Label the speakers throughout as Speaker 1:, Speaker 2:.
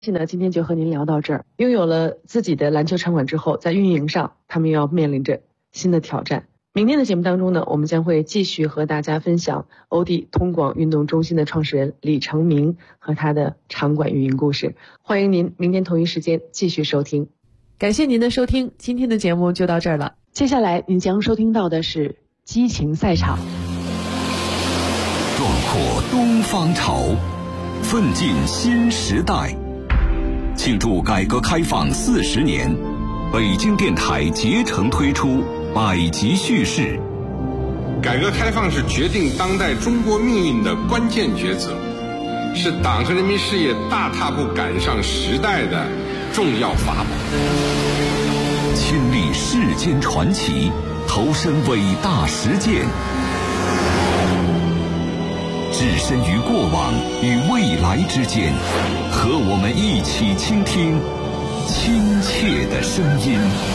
Speaker 1: 今天就和您聊到这儿。拥有了自己的篮球场馆之后，在运营上他们又要面临着新的挑战。明天的节目当中呢，我们将会继续和大家分享欧弟通广运动中心的创始人李成明和他的场馆运营故事。欢迎您明天同一时间继续收听。感谢您的收听，今天的节目就到这儿了。接下来您将收听到的是激情赛场。
Speaker 2: 壮阔东方潮，奋进新时代。庆祝改革开放40年，北京电台竭诚推出百集叙事。
Speaker 3: 改革开放是决定当代中国命运的关键抉择，是党和人民事业大踏步赶上时代的重要法宝。
Speaker 2: 亲历世间传奇，投身伟大实践，置身于过往与未来之间，和我们一起倾听亲切的声音。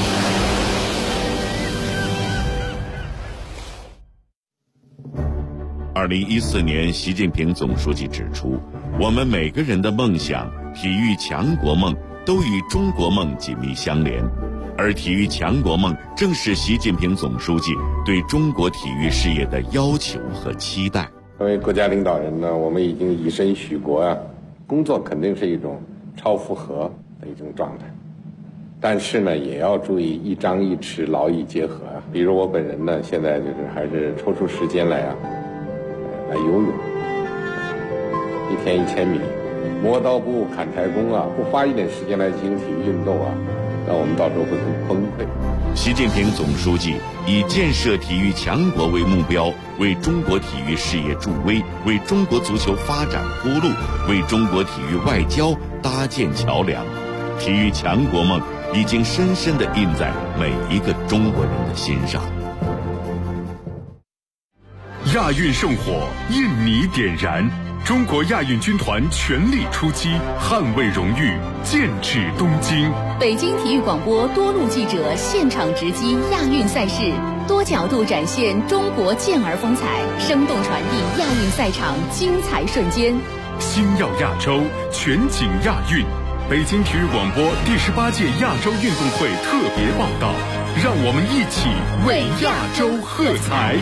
Speaker 4: 2014年，习近平总书记指出，我们每个人的梦想、体育强国梦都与中国梦紧密相连，而体育强国梦正是习近平总书记对中国体育事业的要求和期待。
Speaker 3: 作为国家领导人呢，我们已经以身许国啊，工作肯定是一种超负荷的一种状态，但是呢，也要注意一张一弛，劳逸结合啊。比如我本人呢，现在就是还是抽出时间来游泳，1天1000米，磨刀不误砍柴工啊，不花一点时间来进行体育运动啊，那我们到时候会很崩溃。
Speaker 4: 习近平总书记以建设体育强国为目标，为中国体育事业助威，为中国足球发展铺路，为中国体育外交搭建桥梁。体育强国梦已经深深地印在每一个中国人的心上。
Speaker 5: 亚运圣火，印尼点燃，中国亚运军团全力出击，捍卫荣誉，剑指东京。
Speaker 6: 北京体育广播多路记者现场直击亚运赛事，多角度展现中国健儿风采，生动传递亚运赛场精彩瞬间。
Speaker 5: 星耀亚洲，全景亚运。北京体育广播第18届亚洲运动会特别报道，让我们一起为亚洲喝彩。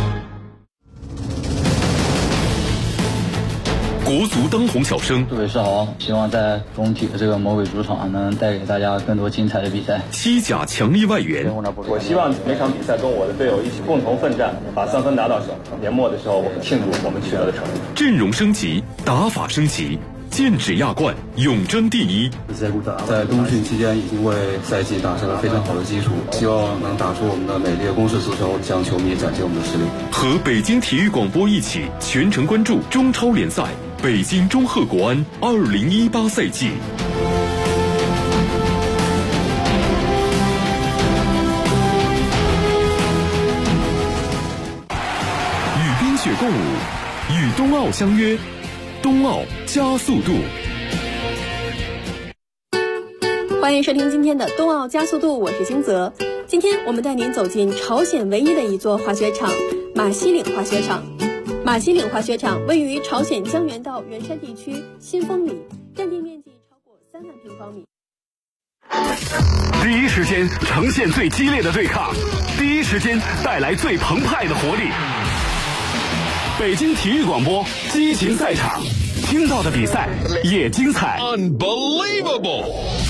Speaker 5: 国足当红小生，
Speaker 7: 各位是好，希望在中体的这个魔鬼主场能带给大家更多精彩的比赛。
Speaker 5: 西甲强力外援，
Speaker 8: 我希望每场比赛跟我的队友一起共同奋战，把3分拿到手。年末的时候，我们庆祝我们取得的成绩。
Speaker 5: 阵容升级，打法升级，剑指亚冠，永争第一。
Speaker 9: 在冬训期间已经为赛季打下了非常好的基础，希望能打出我们的美丽的攻势足球，向球迷展现我们的实力。
Speaker 5: 和北京体育广播一起全程关注中超联赛北京中赫国安2018赛季。与冰雪共舞，与冬奥相约，冬奥加速度。
Speaker 10: 欢迎收听今天的冬奥加速度，我是星泽。今天我们带您走进朝鲜唯一的一座滑雪场——马西岭滑雪场。马西岭滑雪场位于朝鲜江原道原山地区新丰里，占地面积超过3万平方米。
Speaker 5: 第一时间呈现最激烈的对抗，第一时间带来最澎湃的活力。北京体育广播激情赛场，听到的比赛也精彩。
Speaker 2: Unbelievable！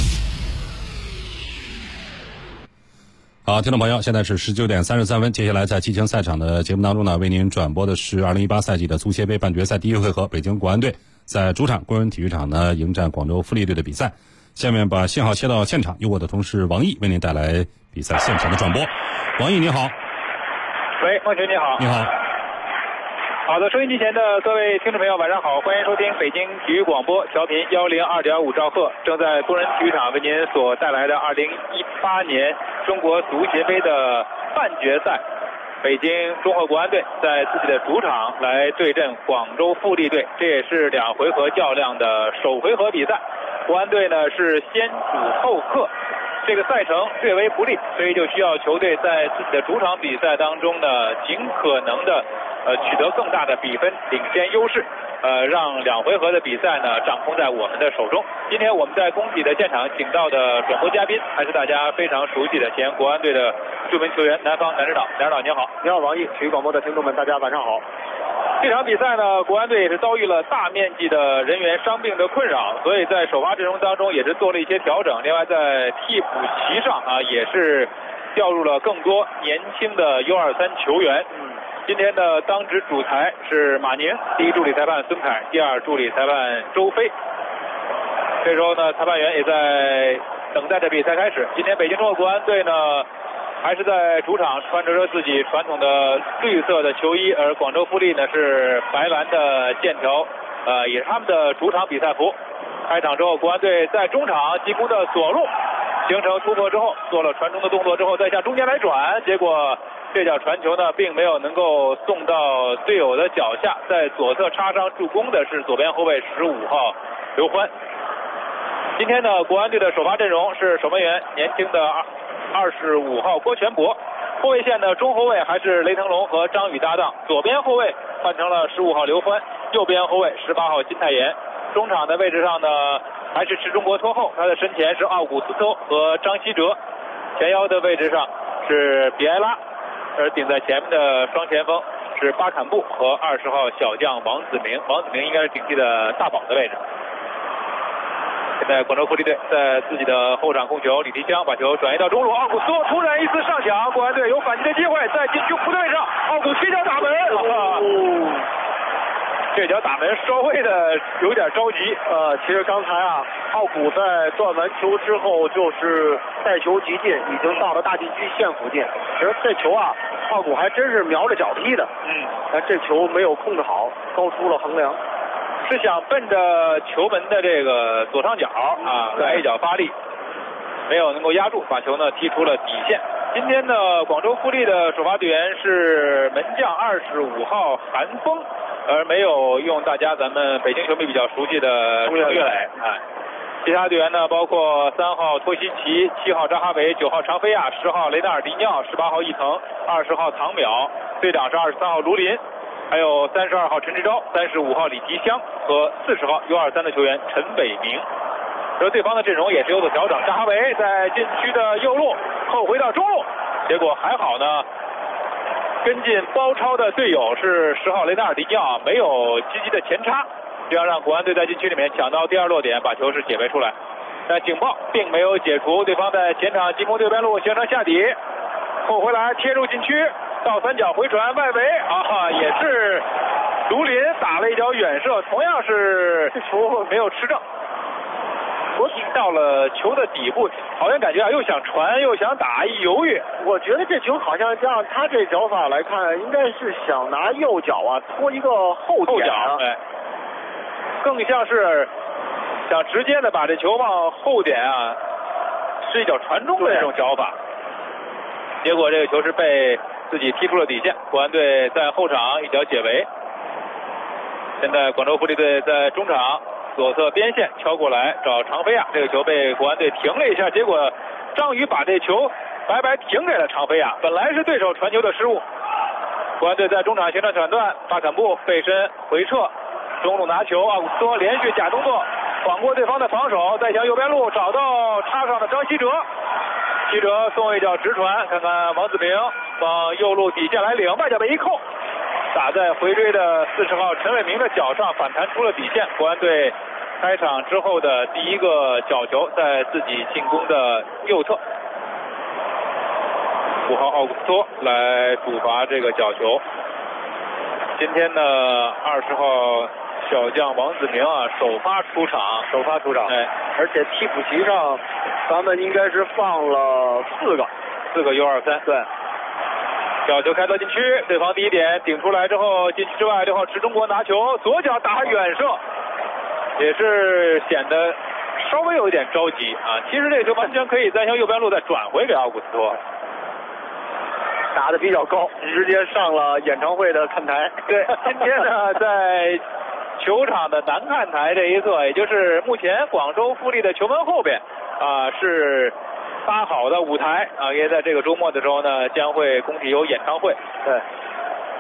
Speaker 11: 好，听众朋友，现在是19点33分。接下来在激情赛场的节目当中呢，为您转播的是2018赛季的足协杯半决赛第一回合，北京国安队在主场工人体育场呢迎战广州富力队的比赛。下面把信号切到现场，由我的同事王毅为您带来比赛现场的转播。王毅你好。
Speaker 12: 喂，孟群你好。
Speaker 11: 你好。
Speaker 12: 好的，收音机前的各位听众朋友晚上好，欢迎收听北京体育广播调频102.5兆赫，正在工人体育场为您所带来的2018年中国足协杯的半决赛，北京中赫国安队在自己的主场来对阵广州富力队，这也是2回合较量的首回合比赛。国安队呢是先主后客，这个赛程略为不利，所以就需要球队在自己的主场比赛当中呢尽可能的取得更大的比分领先优势，让2回合的比赛呢掌控在我们的手中。今天我们在工体的现场请到的转播嘉宾还是大家非常熟悉的前国安队的著名球员南方南指导。南指导您好。
Speaker 13: 你好，王毅，体育广播的听众们，大家晚上好。
Speaker 12: 这场比赛呢，国安队也是遭遇了大面积的人员伤病的困扰，所以在首发阵容当中也是做了一些调整。另外在替补席上也是调入了更多年轻的U23球员。今天的当值主裁是马宁，第一助理裁判孙凯，第二助理裁判周飞。这时候呢，裁判员也在等待着比赛开始。今天北京中国国安队呢，还是在主场穿着自己传统的绿色的球衣，而广州富力呢是白蓝的线条，也是他们的主场比赛服。开场之后，国安队在中场进攻的左路形成突破之后，做了传中的动作之后，再向中间来转，结果这脚传球呢，并没有能够送到队友的脚下，在左侧插上助攻的是左边后卫15号刘欢。今天呢，国安队的首发阵容是守门员年轻的25号郭全博，后卫线的中后卫还是雷腾龙和张宇搭档，左边后卫换成了15号刘欢，右边后卫18号金泰妍。中场的位置上呢，还是持中国拖后，他的身前是奥古斯托和张稀哲，前腰的位置上是比埃拉，而顶在前面的双前锋是巴坎布和20号小将王子明，王子明应该是顶替的大宝的位置。现在广州富力队在自己的后场控球，李提香把球转移到中路，奥古斯托突然一次上抢，国安队有反击的机会，在禁区弧对上，奥古切脚打门。这脚打门稍微的有点着急。
Speaker 13: 其实刚才奥古在断完球之后就是带球急进，已经到了大禁区线附近。其实这球奥古还真是瞄着脚踢的。但这球没有控制好，高出了横梁。
Speaker 12: 是想奔着球门的这个左上角来一脚发力，没有能够压住，把球呢踢出了底线。今天的广州富力的首发队员是门将25号韩锋，而没有用咱们北京球迷比较熟悉的程岳磊。其他队员呢，包括3号托西奇、7号扎哈维、9号常菲亚、10号雷纳尔迪尼奥、18号伊藤、20号唐淼，队长是23号卢林，还有32号陈志钊、35号李提香和40号 U23的球员陈伟明。而对方的阵容也是有所调整，扎哈维在禁区的右路后回到中路，结果还好呢，跟进包抄的队友是10号雷纳尔迪尼奥没有积极的前插，这样让国安队在禁区里面抢到第2落点，把球是解围出来。但警报并没有解除，对方在前场进攻右边路形成下底，后回来贴入禁区，倒三角回传外围也是卢林打了一脚远射，同样是这球没有吃正。国踢到了球的底部，好像感觉又想传又想打，一犹豫。
Speaker 13: 我觉得这球好像按他这脚法来看，应该是想拿右脚拖一个后脚，更像是想直接的把这球往后点是一脚传中的这种脚法。结果这个球是被自己踢出了底线，国安队在后场一脚解围。现在广州富力队在中场左侧边线敲过来找常菲亚，这个球被国安队停了一下，结果张宇把这球白白停给了常菲亚，本来是对手传球的失误。国安队在中场形成抢断，巴坎布背身回撤，中路拿球，奥古斯托连续假动作晃过对方的防守，再向右边路找到插上的张稀哲，稀哲送一脚直传，看看王子明往右路底线来领，外脚被一扣，打在回追的40号陈伟明的脚上，反弹出了底线。国安队开场之后的第一个角球在自己进攻的右侧，5号奥古斯托来主罚这个角球。今天呢20号小将王子明首发出场， 而且替补席上咱们应该是放了4个
Speaker 12: U23。
Speaker 13: 对。
Speaker 12: 角球开到禁区，对方第一点顶出来之后，禁区之外，6号持中国拿球，左脚打远射，也是显得稍微有一点着急其实这球完全可以再向右边路再转回给奥古斯托，
Speaker 13: 打得比较高，直接上了演唱会的看台。
Speaker 12: 对，今天呢在球场的南看台这一侧，也就是目前广州富力的球门后边是搭好的舞台因为在这个周末的时候呢，将会工体有演唱会。
Speaker 13: 对，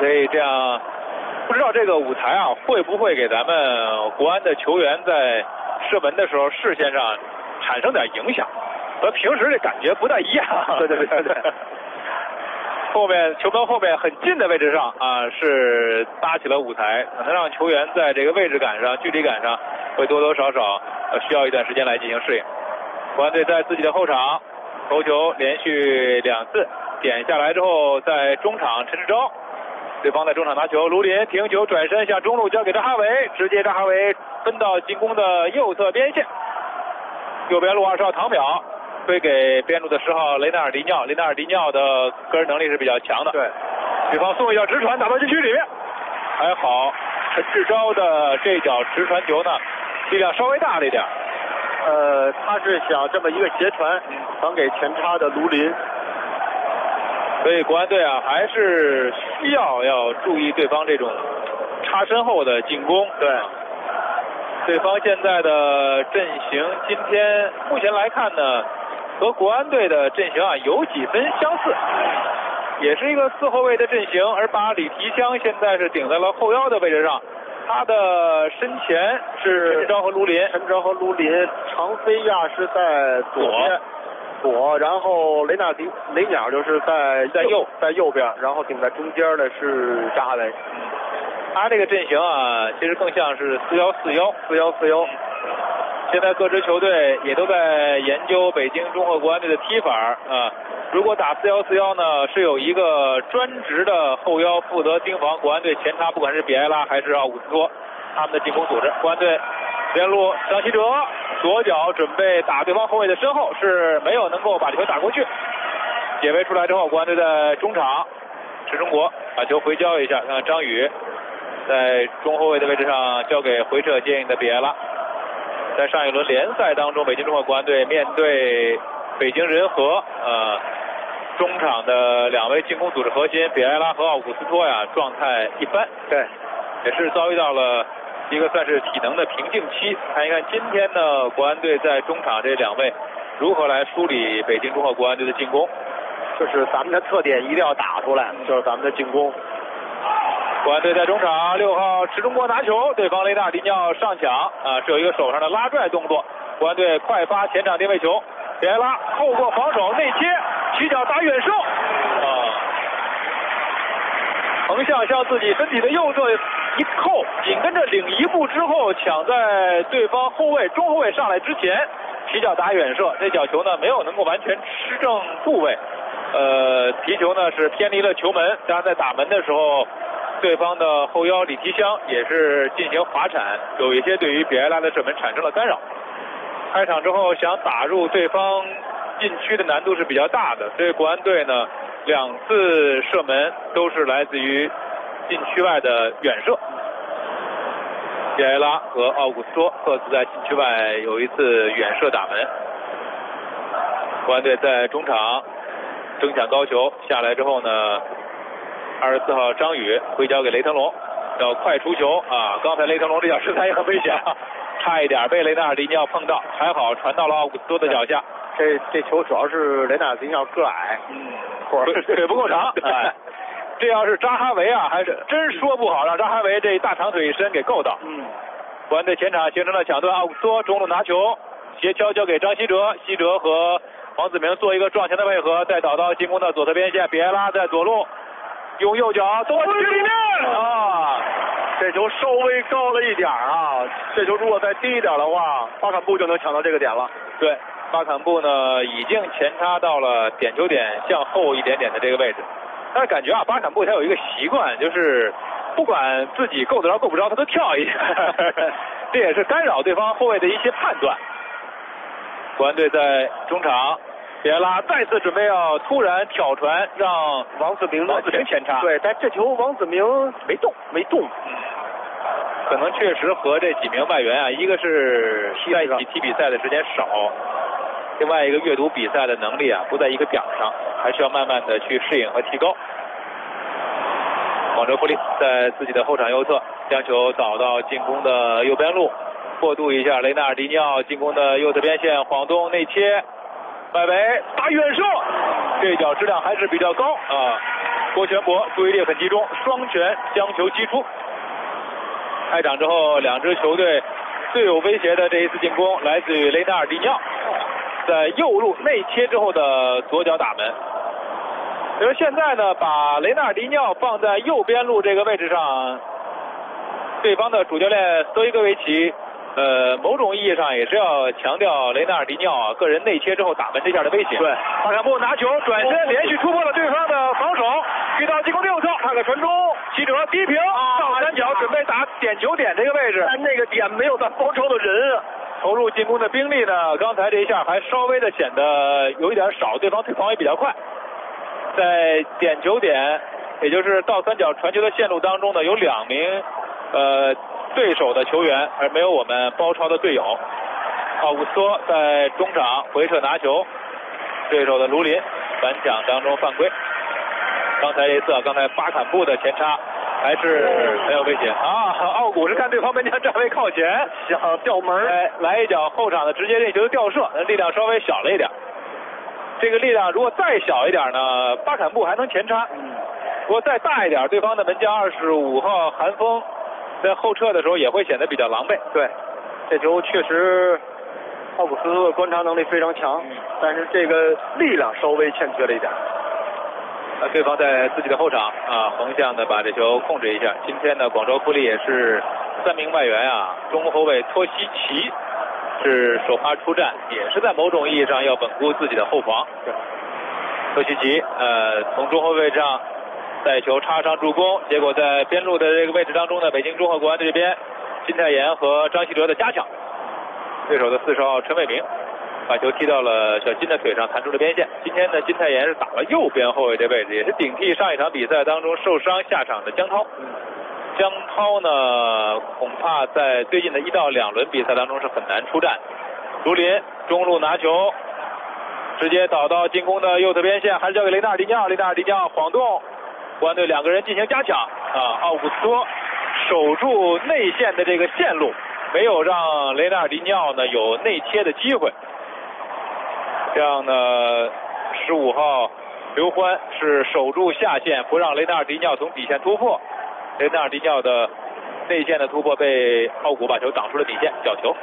Speaker 12: 所以这样不知道这个舞台啊会不会给咱们国安的球员在射门的时候视线上产生点影响，和平时这感觉不太一样。对。后面球门后面很近的位置上啊，是搭起了舞台，可能让球员在这个位置感上、距离感上会多多少少需要一段时间来进行适应。国安队在自己的后场头球连续2次点下来之后，在中场陈志钊，对方在中场拿球，卢林停球转身向中路交给张哈维，直接张哈维奔到进攻的右侧边线，右边路20号唐淼推给边路的10号雷纳尔迪尿，雷纳尔迪尿的个人能力是比较强的，对方送一脚直传打到禁区里面，还好陈志钊的这脚直传球呢力量稍微大了一点，
Speaker 13: 他是想这么一个斜传传给前插的卢林，
Speaker 12: 所以国安队啊还是需要注意对方这种插身后的进攻。对方现在的阵型今天目前来看呢，和国安队的阵型啊有几分相似，也是一个4后卫的阵型，而把李提香现在是顶在了后腰的位置上，他的身前是陈志钊和卢林，
Speaker 13: 常飞亚是在左，然后雷鸟就是在右边，然后顶在中间的是张哈维。
Speaker 12: 他这个阵型啊，其实更像是4-1-4-1。现在各支球队也都在研究北京中赫国安队的踢法啊。如果打4-1-4-1呢，是有一个专职的后腰负责盯防国安队前插，不管是比埃拉还是奥古斯托他们的进攻组织。国安队边路张稀哲左脚准备打对方后卫的身后，是没有能够把球打过去。解围出来之后，国安队在中场，池中国把球回交一下，看张宇在中后卫的位置上交给回撤接应的比埃拉。在上一轮联赛当中，北京中赫国安队面对北京人和中场的2位进攻组织核心比埃拉和奥古斯托呀，状态一般，也是遭遇到了一个算是体能的瓶颈期。看一看今天呢，国安队在中场这2位如何来梳理北京中赫国安队的进攻，
Speaker 13: 就是咱们的特点一定要打出来，就是咱们的进攻。
Speaker 12: 国安队在中场6号池中国拿球，对方雷纳尔迪尿上抢是有一个手上的拉拽动作，国安队快发前场定位球，比埃拉透过防守内切起脚打远射横向向自己身体的右侧一扣，紧跟着领一步之后抢在对方中后卫上来之前起脚打远射，这脚球呢没有能够完全吃正部位，皮球呢是偏离了球门，当然在打门的时候对方的后腰李提香也是进行滑铲，有一些对于比埃拉的射门产生了干扰。开场之后想打入对方禁区的难度是比较大的，所以国安队呢2次射门都是来自于禁区外的远射。比埃拉和奥古斯托各自在禁区外有一次远射打门。国安队在中场争抢高球下来之后呢，24号张宇回交给雷腾龙，要快出球刚才雷腾龙这脚实在也很危险差一点被雷纳尔迪尼奥碰到，还好传到了奥古斯托的脚下。
Speaker 13: 这球主要是雷纳尔迪尼奥个矮，
Speaker 12: 腿不够长这要是扎哈维还是真说不好让扎哈维这大长腿一伸给够到。国安队前场形成了抢断，奥古斯托中路拿球斜敲交给张稀哲，稀哲和黄子明做一个撞墙的配合，再倒到进攻的左侧边线，比埃拉在左路用右脚走进里面
Speaker 13: 这球稍微高了一点这球如果再低一点的话，巴坎布就能抢到这个点了。
Speaker 12: 对，巴坎布呢已经前插到了点球点向后一点点的这个位置，但是感觉巴坎布他有一个习惯，就是不管自己够得着够不着他都跳一下这也是干扰对方后卫的一些判断。国安队在中场，比埃拉再次准备要突然挑传让王子明前插，
Speaker 13: 对，但这球王子明没动
Speaker 12: 可能确实和这几名外援一个是在一起踢比赛的时间少，另外一个阅读比赛的能力不在一个表上，还需要慢慢的去适应和提高。广州富力在自己的后场右侧将球导到进攻的右边路，过渡一下雷纳尔迪尼奥进攻的右侧边线，晃动内切外围打远射，这脚质量还是比较高郭全博注意力很集中，双拳将球击出。开场之后，两支球队最有威胁的这一次进攻来自于雷纳尔迪尼奥，在右路内切之后的左脚打门。而现在呢，把雷纳尔迪尼奥放在右边路这个位置上，对方的主教练斯托伊科维奇，某种意义上也是要强调雷纳尔迪尼奥个人内切之后打门这下的威胁。对，巴坎布拿球转身连续突破了对方的防守，遇到进攻六侧，看看传中，记者低平倒三角准备打点球点这个位置，但那个点没有他包抄的人啊。投入进攻的兵力呢，刚才这一下还稍微的显得有一点少，对方退防也比较快。在点球点，也就是倒三角传球的线路当中呢，有2名对手的球员，而没有我们包抄的队友。奥古斯托在中场回撤拿球，对手的卢林反抢当中犯规。刚才巴坎布的前插还是很有危险啊！奥古是看对方门将站位靠前，想吊门，来一脚后场的直接任球的吊射，力量稍微小了一点。这个力量如果再小一点呢，巴坎布还能前插；如果再大一点，对方的门将25号韩锋在后撤的时候也会显得比较狼狈。对，这球确实奥古斯托的观察能力非常强，但是这个力量稍微欠缺了一点。对方在自己的后场横向的把这球控制一下。今天呢，广州富力也是3名外援中后卫托西奇是首发出战，也是在某种意义上要稳固自己的后防。托西奇从中后卫上带球插上助攻，结果在边路的这个位置当中呢，北京中赫国安队这边金泰妍和张稀哲的加强，对手的40号陈伟明把球踢到了小金的腿上，弹出了边线。今天呢，金泰妍是打了右边后卫这位置，也是顶替上一场比赛当中受伤下场的江涛。江涛呢，恐怕在最近的1到2轮比赛当中是很难出战。卢林中路拿球，直接导到进攻的右侧边线，还是交给雷纳尔迪尼奥。雷纳尔迪尼奥晃动，国安队2个人进行加强奥古斯托守住内线的这个线路，没有让雷纳尔迪尼奥呢有内切的机会。这样呢，15号刘欢是守住下线，不让雷纳尔迪尼奥从底线突破。雷纳尔迪尼奥的内线的突破被奥古把球挡出了底线，角球。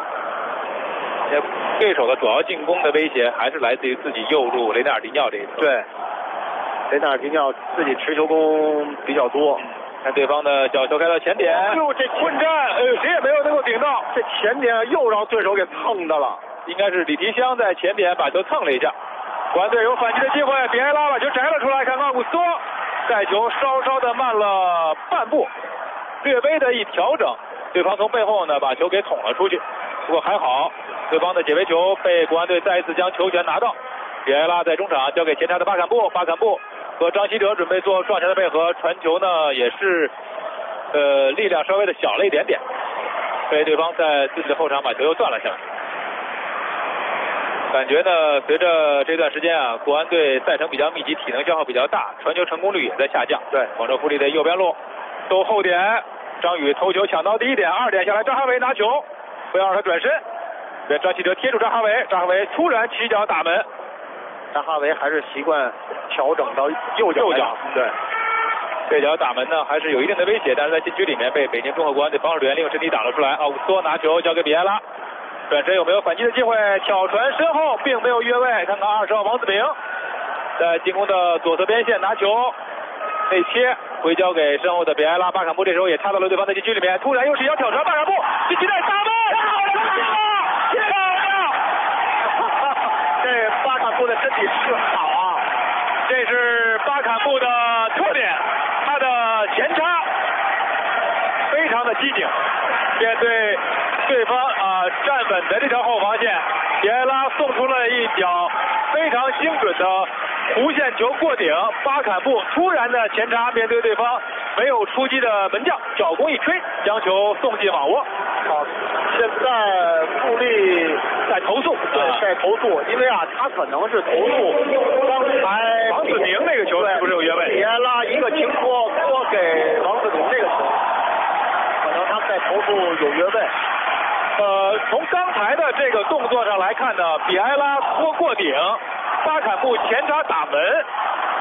Speaker 12: 对手的主要进攻的威胁还是来自于自己右路雷纳尔迪尼奥这一侧。对，雷纳尔迪尼奥自己持球攻比较多。看对方的角球开到前点，这混战，谁也没有能够顶到，这前点又让对手给碰的了。应该是李提香在前点把球蹭了一下，国安队有反击的机会，比埃拉把球摘了出来，看奥古斯托带球稍稍的慢了半步，略微的一调整，对方从背后呢把球给捅了出去，不过还好，对方的解围球被国安队再一次将球权拿到，比埃拉在中场交给前插的巴坎布，巴坎布和张稀哲准备做撞前的配合，传球呢也是力量稍微的小了一点点，被对方在自己的后场把球又断了下来。感觉呢，随着这段时间国安队赛程比较密集，体能消耗比较大，传球成功率也在下降。对，广州富力的右边路兜后点，张宇头球抢到第1点，2点下来，张哈维拿球，不要让他转身，被张稀哲贴住张哈维，张哈维突然起脚打门，张哈维还是习惯调整到右脚。对，这脚打门呢还是有一定的威胁，但是在禁区里面被北京中赫国安队防守队员利用身体挡了出来。奥古斯托拿球交给比埃拉。转身有没有反击的机会？挑传身后并没有越位。看看20号王子明在进攻的左侧边线拿球内切，回交给身后的比埃拉。巴坎布这时候也插到了对方的禁区里面，突然又是一脚挑传，巴坎布禁区内打门，这巴坎布的身体是好啊，这是巴坎布的特点，他的前插非常的机警，面对对方站稳的这条后防线，比埃拉送出了一脚非常精准的弧线球过顶，巴坎布突然的前插，面对对方没有出击的门将，脚弓一吹，将球送进网窝。好，现在富力在投诉，对，在投诉，因为他可能是投诉刚才王子明那个球是不是有越位？比埃拉一个轻托给王子明这个球，可能他在投诉有越位。从刚才的这个动作上来看呢，比埃拉拖过顶，巴坎布前插打门，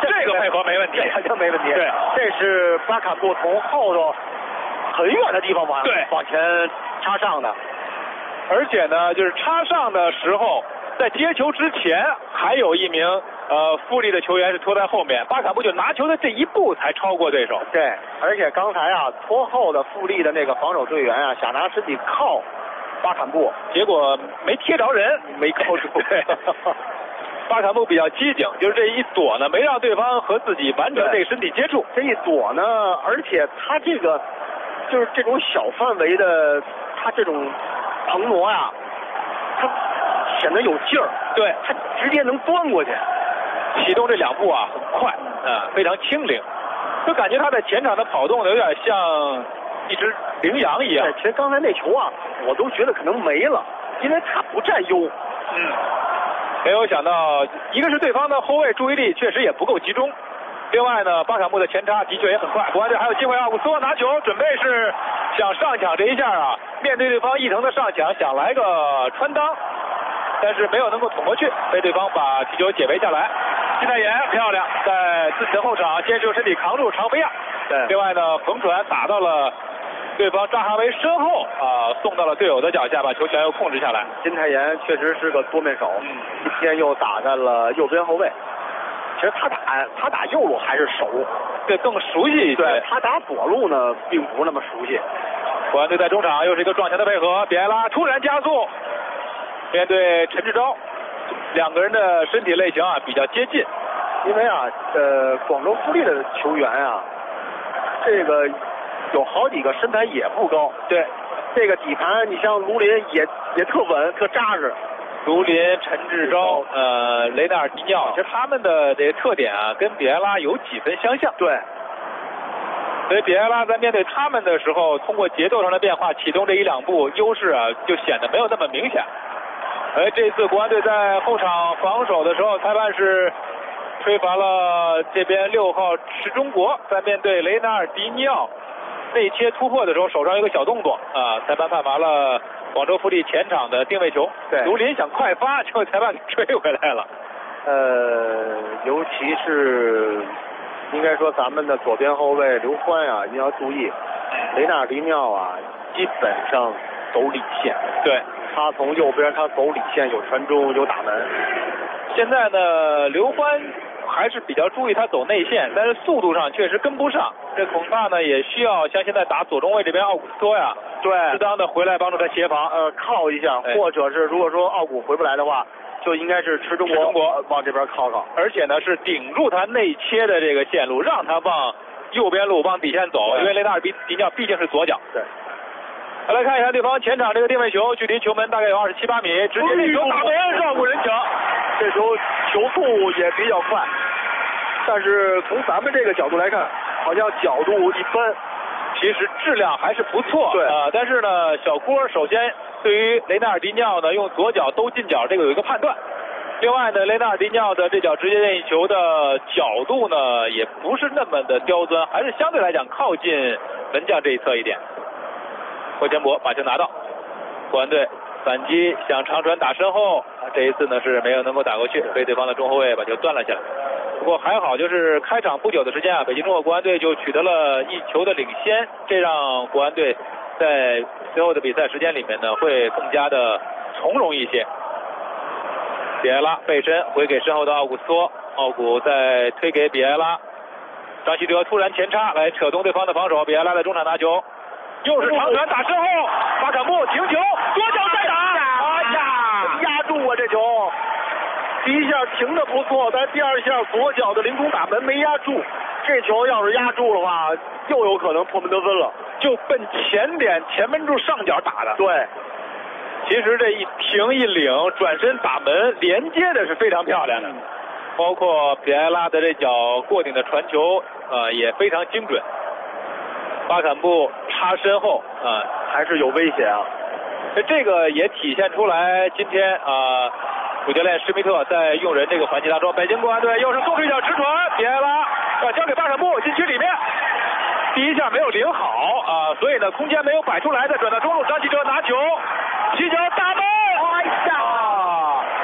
Speaker 12: 这个配合没问题，
Speaker 14: 这个没问题。
Speaker 12: 对，
Speaker 14: 这是巴坎布从后头很远的地方往前插上的，
Speaker 12: 而且呢，就是插上的时候，在接球之前还有一名富力的球员是拖在后面，巴坎布就拿球的这一步才超过对手。
Speaker 14: 对，而且刚才啊，拖后的富力的那个防守队员啊，想拿身体靠巴坎布，
Speaker 12: 结果没贴着人，
Speaker 14: 没靠住。
Speaker 12: 对，巴坎布比较机警，就是这一躲呢，没让对方和自己完成这个身体接触。
Speaker 14: 这一躲呢，而且他这个就是这种小范围的，他这种腾挪呀，他显得有劲儿。
Speaker 12: 对，
Speaker 14: 他直接能钻过去。
Speaker 12: 启动这2步啊，很快啊，非常轻灵，就感觉他在前场的跑动有点像一只羚羊一样。
Speaker 14: 其实刚才那球啊，我都觉得可能没了，因为他不占优。
Speaker 12: 没有想到，一个是对方的后卫注意力确实也不够集中，另外呢，巴坎布的前插的确也很快。国安队还有机会，奥古斯托拿球，准备是想上抢这一下啊，面对对方一腾的上抢，想来个穿裆，但是没有能够捅过去，被对方把踢球解围下来。金泰妍漂亮，在自己的后场坚持用身体扛住长飞亚。
Speaker 14: 对，
Speaker 12: 另外呢，横传打到了对方扎哈维身后啊，送到了队友的脚下，把球权又控制下来。
Speaker 14: 金泰妍确实是个多面手，今天又打在了右边后卫。其实他打右路还是熟，
Speaker 12: 对，更熟悉一些。
Speaker 14: 对，他打左路呢，并不是那么熟悉。
Speaker 12: 国安队在中场又是一个撞墙的配合，比埃拉突然加速，面对陈志钊，两个人的身体类型啊比较接近。
Speaker 14: 因为啊，广州富力的球员啊，这个有好几个身材也不高。
Speaker 12: 对，
Speaker 14: 这个底盘你像卢林也特稳特扎实。
Speaker 12: 卢林、陈志钊、雷纳尔迪尼奥，其实他们的这些特点啊，跟比埃拉有几分相像。
Speaker 14: 对。
Speaker 12: 所以比埃拉在面对他们的时候，通过节奏上的变化，启动这1-2步优势啊，就显得没有那么明显。而这次国安队在后场防守的时候，裁判是吹罚了这边6号池中国在面对雷纳尔迪尼奥内切突破的时候，手上有一个小动作啊，裁判判罚了广州富力前场的定位球。
Speaker 14: 对，
Speaker 12: 卢林想快发，结果裁判给追回来了。
Speaker 14: 尤其是应该说咱们的左边后卫刘欢啊，你要注意，雷纳尔迪尼奥啊，基本上走里线。
Speaker 12: 对，
Speaker 14: 他从右边他走里线，有传中有打门。
Speaker 12: 现在呢，刘欢还是比较注意他走内线，但是速度上确实跟不上，这恐怕呢也需要像现在打左中卫这边奥古斯托呀，
Speaker 14: 对，
Speaker 12: 适当的回来帮助他协防，
Speaker 14: 靠一下，或者是如果说奥古回不来的话，就应该是池中国往这边靠靠，
Speaker 12: 而且呢是顶住他内切的这个线路，让他往右边路往底线走，因为雷纳尔迪尼奥毕竟是左脚。
Speaker 14: 对。
Speaker 12: 来看一下对方前场这个定位球，距离球门大概有27、8米，直接内球打门，绕过人墙。
Speaker 14: 这球速也比较快，但是从咱们这个角度来看，好像角度一般，
Speaker 12: 其实质量还是不错。
Speaker 14: 对
Speaker 12: 但是呢，小郭首先对于雷纳尔迪尼奥呢用左脚兜进角这个有一个判断，另外呢，雷纳尔迪尼奥的这脚直接任意球的角度呢也不是那么的刁钻，还是相对来讲靠近门将这一侧一点。霍建博把球拿到，国安队反击想长传打身后，这一次呢是没有能够打过去，被对方的中后卫把球断了下来。不过还好，就是开场不久的时间啊，北京中国国安队就取得了1球的领先，这让国安队在最后的比赛时间里面呢会更加的从容一些。比埃拉背身回给身后的奥古斯托，奥古再推给比埃拉，张稀哲突然前插来扯动对方的防守，比埃拉在中场拿球。又是长传打身后，巴坎布停球，左脚再打，哎呀，
Speaker 14: 压住啊这球！第一下停的不错，但第二下左脚的凌空打门没压住，这球要是压住的话，又有可能破门得分了。
Speaker 12: 就奔前点前门柱上角打的。
Speaker 14: 对，
Speaker 12: 其实这一停一领转身打门连接的是非常漂亮的，包括比埃拉的这脚过顶的传球也非常精准。巴坎布插身后
Speaker 14: 还是有危险啊。
Speaker 12: 这个也体现出来今天主教练施密特在用人这个环节当中，北京国安队又是送出一脚直传，比埃拉交给巴坎布禁区里面，第一下没有领好所以呢空间没有摆出来，再转到中路，张稀哲拿球起脚打门，
Speaker 14: 哎呀，张稀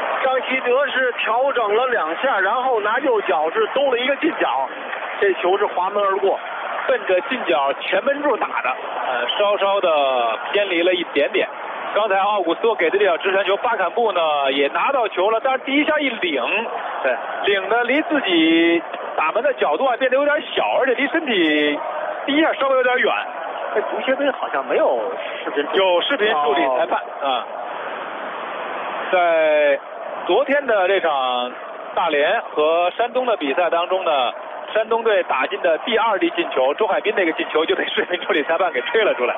Speaker 14: 希哲是调整了2下，然后拿右脚是兜了一个近角，这球是滑门而过，
Speaker 12: 奔着近角前门柱打的，稍稍的偏离了一点点。刚才奥古斯托给的这脚直传球，巴坎布呢也拿到球了，但是第一下一领，对，领的离自己打门的角度变得有点小，而且离身体第一下稍微有点远。
Speaker 14: 这足协杯好像没有视频，
Speaker 12: 有视频助理裁判啊。在昨天的这场大连和山东的比赛当中呢，山东队打进的第2粒进球，周海滨那个进球就被视频助理裁判给吹了出来。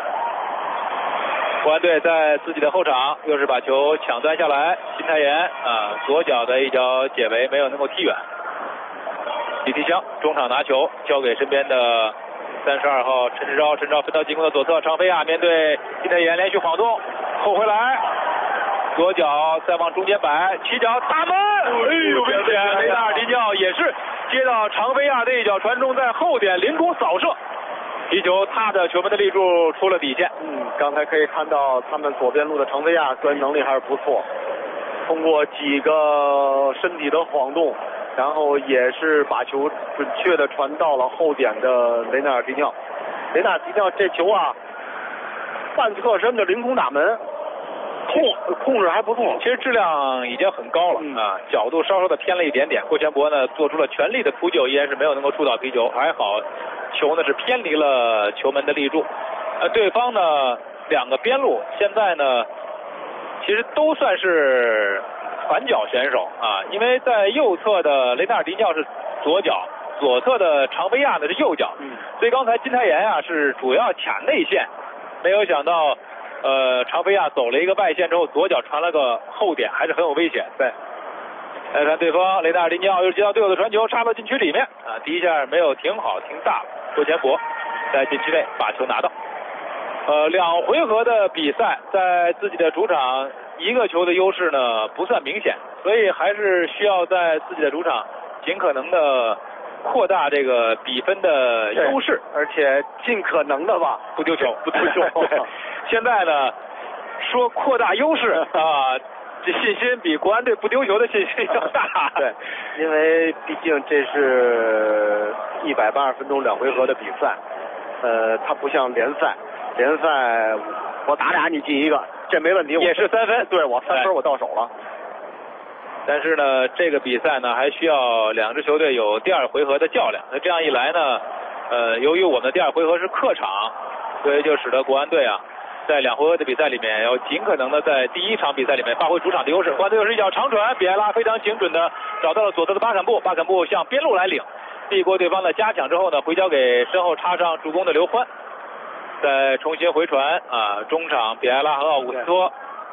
Speaker 12: 国安队在自己的后场又是把球抢断下来，金泰妍左脚的一脚解围没有能够踢远。李提香中场拿球交给身边的32号陈志钊，陈志钊分到进攻的左侧，常飞亚面对金泰妍连续晃动，后回来，左脚再往中间摆，起脚打门，哎呦危险！雷纳尔迪尼奥也是接到常飞亚的一脚传中，在后点凌空扫射。皮球踏着球门的立柱出了底线。
Speaker 14: 刚才可以看到他们左边路的常飞亚个人能力还是不错，通过几个身体的晃动，然后也是把球准确的传到了后点的雷纳尔迪尼奥。雷纳尔迪尼奥这球半侧身的凌空打门，控制还不错，
Speaker 12: 其实质量已经很高了角度稍稍的偏了一点点。郭全博呢做出了全力的扑救，依然是没有能够触到皮球，还好球呢是偏离了球门的立柱。对方呢2个边路现在呢其实都算是反脚选手因为在右侧的雷纳尔迪尼奥是左脚，左侧的常飞亚呢是右脚，所以刚才金泰妍是主要卡内线，没有想到常飞亚走了一个外线之后，左脚传了个后点，还是很有危险。对，来看对方雷纳尔迪尼奥又是接到队友的传球，插到禁区里面第一下没有停好，停大了。郭全博在禁区内把球拿到。2回合的比赛，在自己的主场1个球的优势呢不算明显，所以还是需要在自己的主场尽可能的扩大这个比分的优势，
Speaker 14: 而且尽可能的吧
Speaker 12: 不丢球，不丢球。现在呢说扩大优势这信心比国安队不丢球的信心要大。
Speaker 14: 对，因为毕竟这是180分钟2回合的比赛，它不像联赛我打俩你进1个，这没问题，
Speaker 12: 也是3分，
Speaker 14: 对，我3分我到手了。
Speaker 12: 但是呢，这个比赛呢还需要2支球队有第2回合的较量。那这样一来呢，由于我们的第2回合是客场，所以就使得国安队在2回合的比赛里面要尽可能的在第1场比赛里面发挥主场的优势。国安队又是一脚长传，比埃拉非常精准的找到了左侧的巴坎布，巴坎布向边路来领，避过对方的加抢之后呢，回交给身后插上助攻的刘欢，再重新回传中场比埃拉和奥古斯托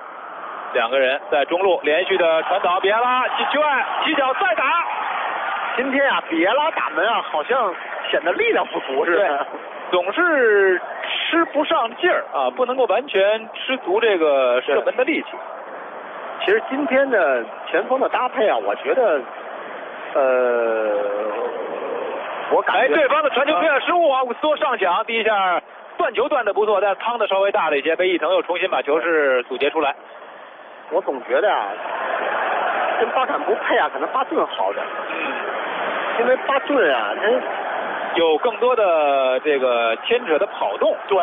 Speaker 12: 2个人在中路连续的传导，比埃拉禁区外起脚再打。
Speaker 14: 今天比埃拉打门好像显得力量不足似的，
Speaker 12: 总是吃不上劲儿不能够完全吃足这个射门的力气。
Speaker 14: 其实今天的前锋的搭配我觉得我感觉
Speaker 12: 对方的传球出现失误，奥古斯托上抢，第一下断球断的不错，但是趟的稍微大了一些，被伊藤又重新把球是阻截出来。
Speaker 14: 我总觉得跟巴坎布配可能巴顿好点，因为巴顿他
Speaker 12: 有更多的这个牵扯的跑动。
Speaker 14: 对，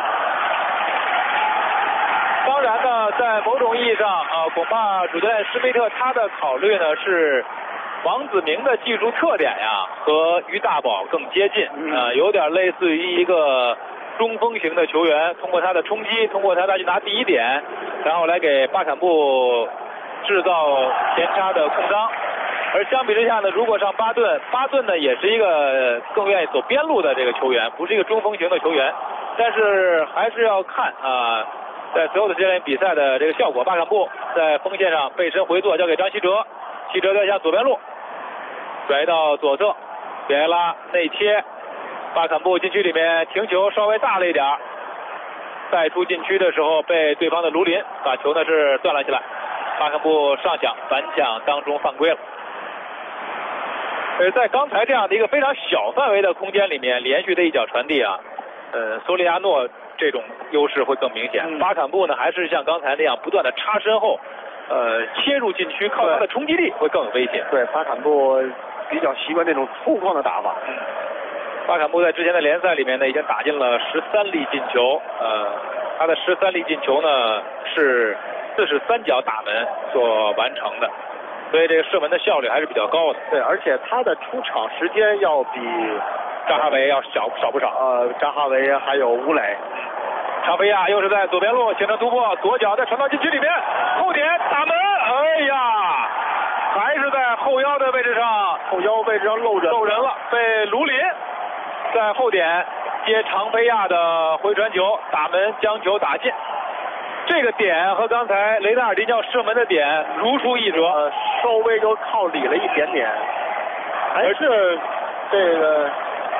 Speaker 12: 当然呢，在某种意义上恐怕主教练施梅特他的考虑呢是王子铭的技术特点和于大宝更接近，有点类似于一个中锋型的球员，通过他的冲击，通过他去拿第1点，然后来给巴坎布制造前插的空当。而相比之下呢，如果上巴顿呢也是一个更愿意走边路的这个球员，不是一个中锋型的球员，但是还是要看在所有的这类比赛的这个效果。巴坎布在锋线上背身回做，交给张稀哲，稀哲再向左边路甩到左侧，比埃拉内切，巴坎布禁区里面停球稍微大了一点，带出禁区的时候被对方的卢林把球呢是断了起来，巴坎布上抢反抢当中犯规了。在刚才这样的一个非常小范围的空间里面，连续的一脚传递索里亚诺这种优势会更明显。巴坎布呢还是像刚才那样不断的插身后， 切入禁区，靠他的冲击力会更有威胁。
Speaker 14: 对，巴坎布比较习惯这种粗犷的打法。
Speaker 12: 巴坎布在之前的联赛里面呢，已经打进了13粒进球。他的13粒进球呢是43脚打门所完成的，所以这个射门的效率还是比较高的。
Speaker 14: 对，而且他的出场时间要比
Speaker 12: 扎哈维要少不少。
Speaker 14: 扎哈维还有乌磊。
Speaker 12: 常菲亚又是在左边路形成突破，左脚在传到禁区里面，后点打门，哎呀，还是在后腰的位置上，漏人了，被卢林在后点接常菲亚的回传球打门，将球打进。这个点和刚才雷纳尔迪尼奥射门的点如出一辙，
Speaker 14: 稍微就靠里了一点点，还是这个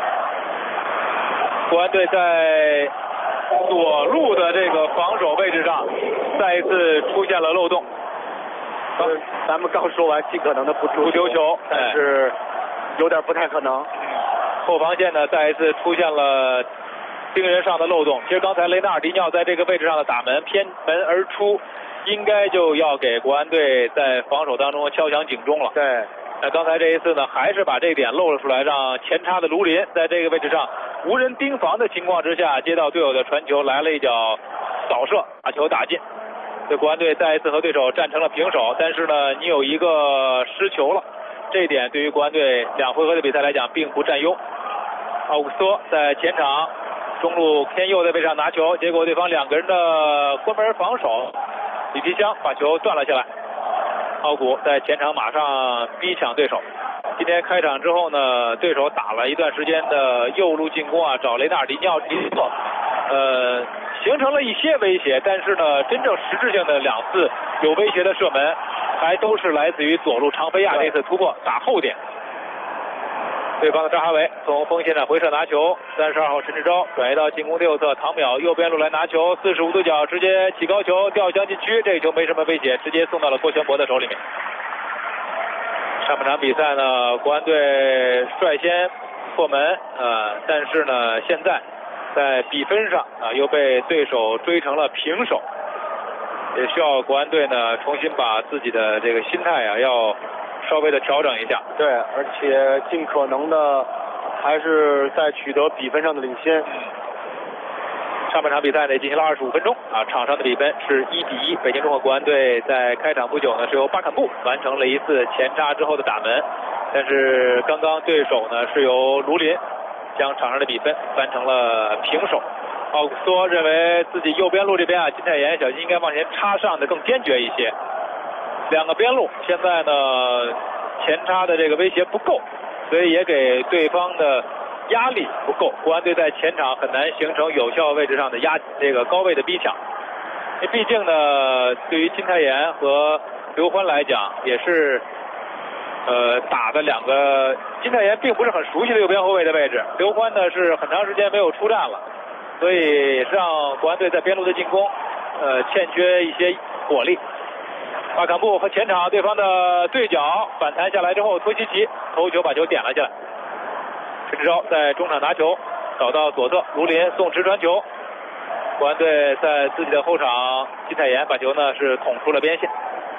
Speaker 12: 国安队在左路的这个防守位置上再一次出现了漏洞。
Speaker 14: 咱们刚说完尽可能的不
Speaker 12: 丢球，
Speaker 14: 但是有点不太可能。
Speaker 12: 后防线呢再一次出现了盯人上的漏洞。其实刚才雷纳尔迪尼奥在这个位置上的打门偏门而出，应该就要给国安队在防守当中敲响警钟了。
Speaker 14: 对，
Speaker 12: 那刚才这一次呢，还是把这一点露了出来，让前插的卢林在这个位置上无人盯防的情况之下，接到队友的传球，来了一脚扫射，把球打进。对国安队再一次和对手战成了平手，但是呢，你有一个失球了，这一点对于国安队2回合的比赛来讲并不占优。奥古斯托在前场中路偏右的位置上拿球，结果对方2个人的关门防守，里皮香把球断了下来。奥古在前场马上逼抢对手。今天开场之后呢，对手打了一段时间的右路进攻啊，找雷纳尔迪尼奥突破，形成了一些威胁，但是呢，真正实质性的2次有威胁的射门，还都是来自于左路常菲亚这次突破打后点。对方的扎哈维从锋线上回射拿球，32号陈志钊转移到进攻右侧，唐淼右边路来拿球，45度角直接起高球吊向禁区，这个球没什么威胁，直接送到了郭全博的手里面。上半场比赛呢，国安队率先破门，但是呢，现在在比分上又被对手追成了平手，也需要国安队呢重新把自己的这个心态要稍微的调整一下。
Speaker 14: 对，而且尽可能的还是在取得比分上的领先。
Speaker 12: 上半场比赛呢进行了25分钟场上的比分是1-1。北京中国国安队在开场不久呢是由巴坎布完成了一次前插之后的打门，但是刚刚对手呢是由卢林将场上的比分翻成了平手。奥古斯托认为自己右边路这边金泰妍小金应该往前插上的更坚决一些。2个边路现在呢前插的这个威胁不够，所以也给对方的压力不够，国安队在前场很难形成有效位置上的这个高位的逼抢。毕竟呢，对于金泰妍和刘欢来讲，也是打的2个金泰妍并不是很熟悉的右边后卫的位置，刘欢呢是很长时间没有出战了，所以也是让国安队在边路的进攻欠缺一些火力。巴坎布和前场对方的对角反弹下来之后，托西奇头球把球点了下来。陈志钊在中场拿球，找到左侧，卢林送直传球，国安队在自己的后场，金泰妍把球呢是捅出了边线。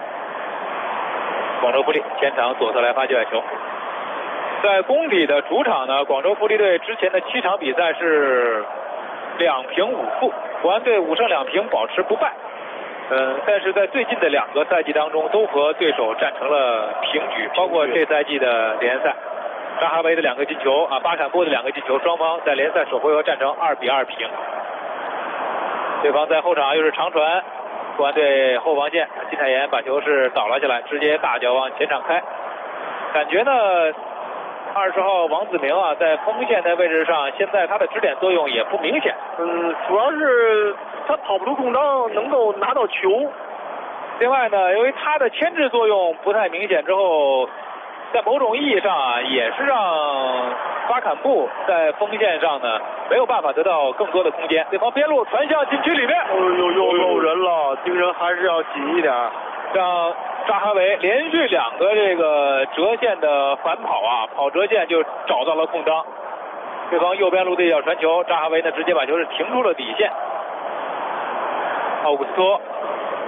Speaker 12: 广州富力前场左侧来发界外球。在工体的主场呢，广州富力队之前的7场比赛是2平5负，国安队5胜2平保持不败。但是在最近的2个赛季当中，都和对手战成了平局，包括这赛季的联赛。扎哈维的2个进球巴坎布的2个进球，双方在联赛首回合战成2-2平。对方在后场又是长传，国安队后防线金泰妍把球是倒了下来，直接大脚往前场开。感觉呢，20号王子明在锋线的位置上，现在他的支点作用也不明显。
Speaker 14: 主要是他跑不出空当，能够拿到球。
Speaker 12: 另外呢，由于他的牵制作用不太明显之后，在某种意义上也是让巴坎布在锋线上呢没有办法得到更多的空间。对方边路传向禁区里面，
Speaker 14: 又有人了，盯人还是要紧一点。
Speaker 12: 让扎哈维连续2个这个折线的反跑跑折线就找到了空当。对方右边路对角传球，扎哈维呢直接把球是停出了底线。奥古斯托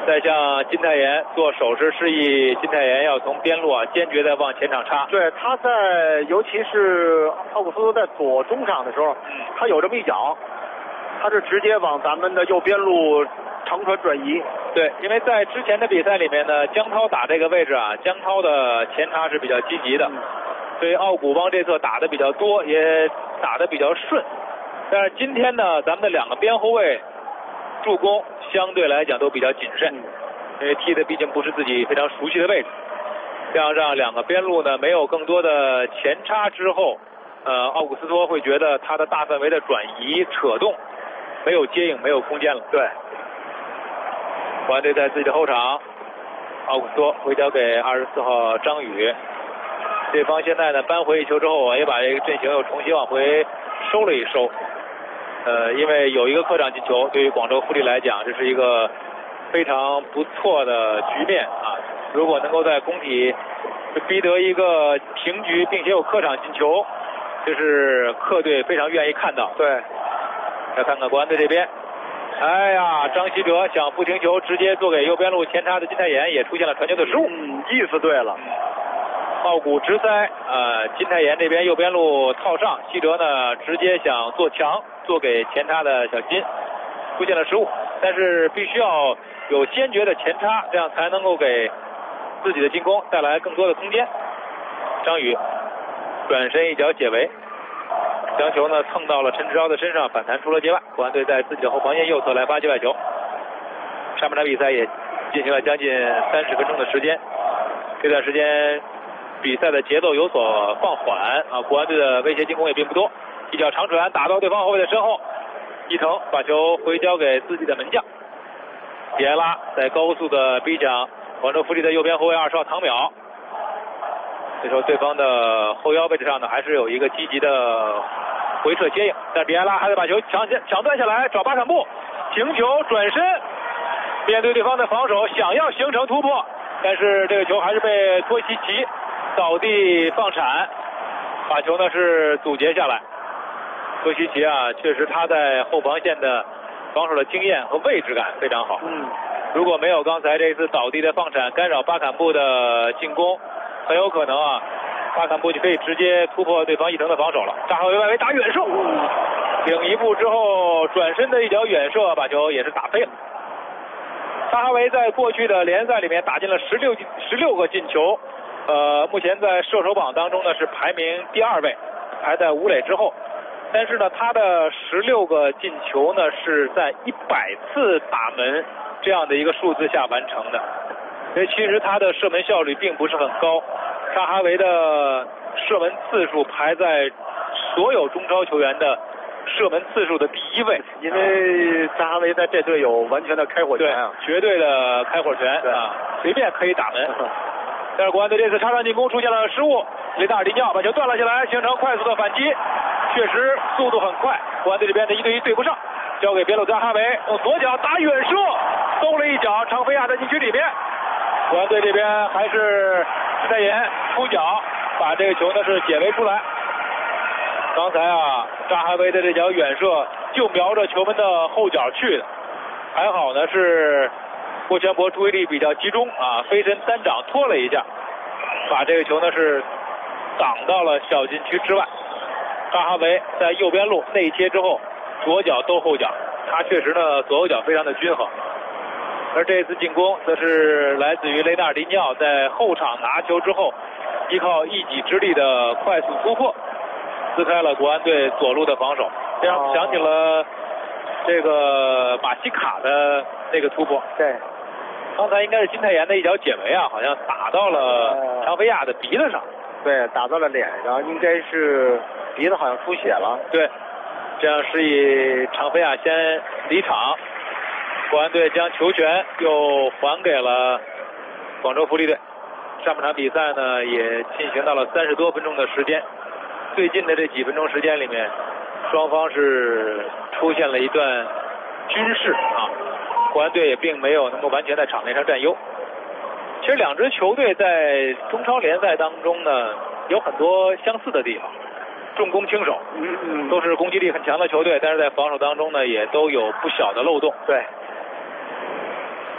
Speaker 12: 再向金泰妍做手势示意，金泰妍要从边路坚决的往前场插。
Speaker 14: 对，他尤其是奥古斯托在左中场的时候，他有这么一脚，他是直接往咱们的右边路长传转移。
Speaker 12: 对，因为在之前的比赛里面呢，江涛打这个位置江涛的前插是比较积极的，所以奥古往这侧打的比较多，也打的比较顺。但是今天呢，咱们的2个边后卫助攻相对来讲都比较谨慎，因为踢的毕竟不是自己非常熟悉的位置，这样让2个边路呢没有更多的前插之后，奥古斯托会觉得他的大范围的转移扯动没有接应，没有空间了。
Speaker 14: 对，
Speaker 12: 国安队在自己的后场，奥古斯托回交给24号张宇，对方现在呢扳回一球之后也把这个阵型又重新往回收了一收。因为有一个客场进球，对于广州富力来讲，这是一个非常不错的局面如果能够在工体逼得一个平局，并且有客场进球，这是客队非常愿意看到。
Speaker 14: 对，
Speaker 12: 再看看国安队这边，哎呀，张稀哲想不停球，直接做给右边路前插的金泰妍，也出现了传球的失误。
Speaker 14: 意思对了。
Speaker 12: 奥古直塞，金泰妍这边右边路套上，稀哲呢直接想做墙，做给前插的小金，出现了失误。但是必须要有坚决的前插，这样才能够给自己的进攻带来更多的空间。张宇转身一脚解围，将球呢蹭到了陈志钊的身上，反弹出了界外。国安队在自己的后防线右侧来发界外球。上半场比赛也进行了将近30分钟的时间，这段时间比赛的节奏有所放缓国安队的威胁进攻也并不多。一脚长传打到对方后卫的身后，伊藤把球回交给自己的门将比埃拉，在高速的逼抢广州富力的右边后卫20号唐淼。这时候对方的后腰位置上呢还是有一个积极的回撤接应，但比埃拉还得把球抢断下来，找巴坎布停球转身，面对对方的防守想要形成突破，但是这个球还是被托西奇倒地放铲，把球呢是阻截下来。托西奇确实他在后防线的防守的经验和位置感非常好。如果没有刚才这一次倒地的放铲干扰巴坎布的进攻，很有可能巴坎布就可以直接突破对方伊藤的防守了。扎哈维外围打远射，顶一步之后转身的一脚远射把球也是打飞了。扎哈维在过去的联赛里面打进了16个进球，目前在射手榜当中呢是排名第2位，排在吴磊之后。但是呢，他的16个进球呢是在100次打门这样的一个数字下完成的，所以其实他的射门效率并不是很高。扎哈维的射门次数排在所有中超球员的射门次数的第1位，
Speaker 14: 因为扎哈维在这队有完全的开火权
Speaker 12: 绝对的开火权随便可以打门。但是国安队这次插上进攻出现了失误，雷纳尔迪尼奥把球断了下来，形成快速的反击，确实速度很快。国安队这边的1对1对不上，交给边路扎哈维用左脚打远射，兜了一脚长飞亚在禁区里面。国安队这边还是金泰妍出脚把这个球呢是解围出来。刚才扎哈维的这脚远射就瞄着球门的后脚去的，还好呢是郭全博注意力比较集中飞身单掌拖了一下，把这个球呢是挡到了小禁区之外。扎哈维在右边路内切之后，左脚兜后脚，他确实呢左右脚非常的均衡。而这次进攻则是来自于雷纳尔迪尼奥在后场拿球之后，依靠一己之力的快速突破，撕开了国安队左路的防守，这让我想起了这个马西卡的那个突破。
Speaker 14: 对，
Speaker 12: 刚才应该是金泰妍的一脚解围好像打到了长飞亚的鼻子上。
Speaker 14: 对，打到了脸上，应该是鼻子好像出血了。
Speaker 12: 对，这样示意长飞亚先离场，国安队将球权又还给了广州富力队。上半场比赛呢也进行到了30多分钟的时间，最近的这几分钟时间里面，双方是出现了一段均势国安队也并没有能够完全在场面上占优。其实两支球队在中超联赛当中呢有很多相似的地方，重攻轻守，都是攻击力很强的球队，但是在防守当中呢也都有不小的漏洞。
Speaker 14: 对，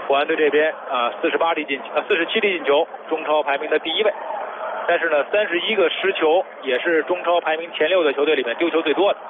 Speaker 12: 国安队这边47粒进球，中超排名的第1位。但是呢，31个失球，也是中超排名前6的球队里面丢球最多的。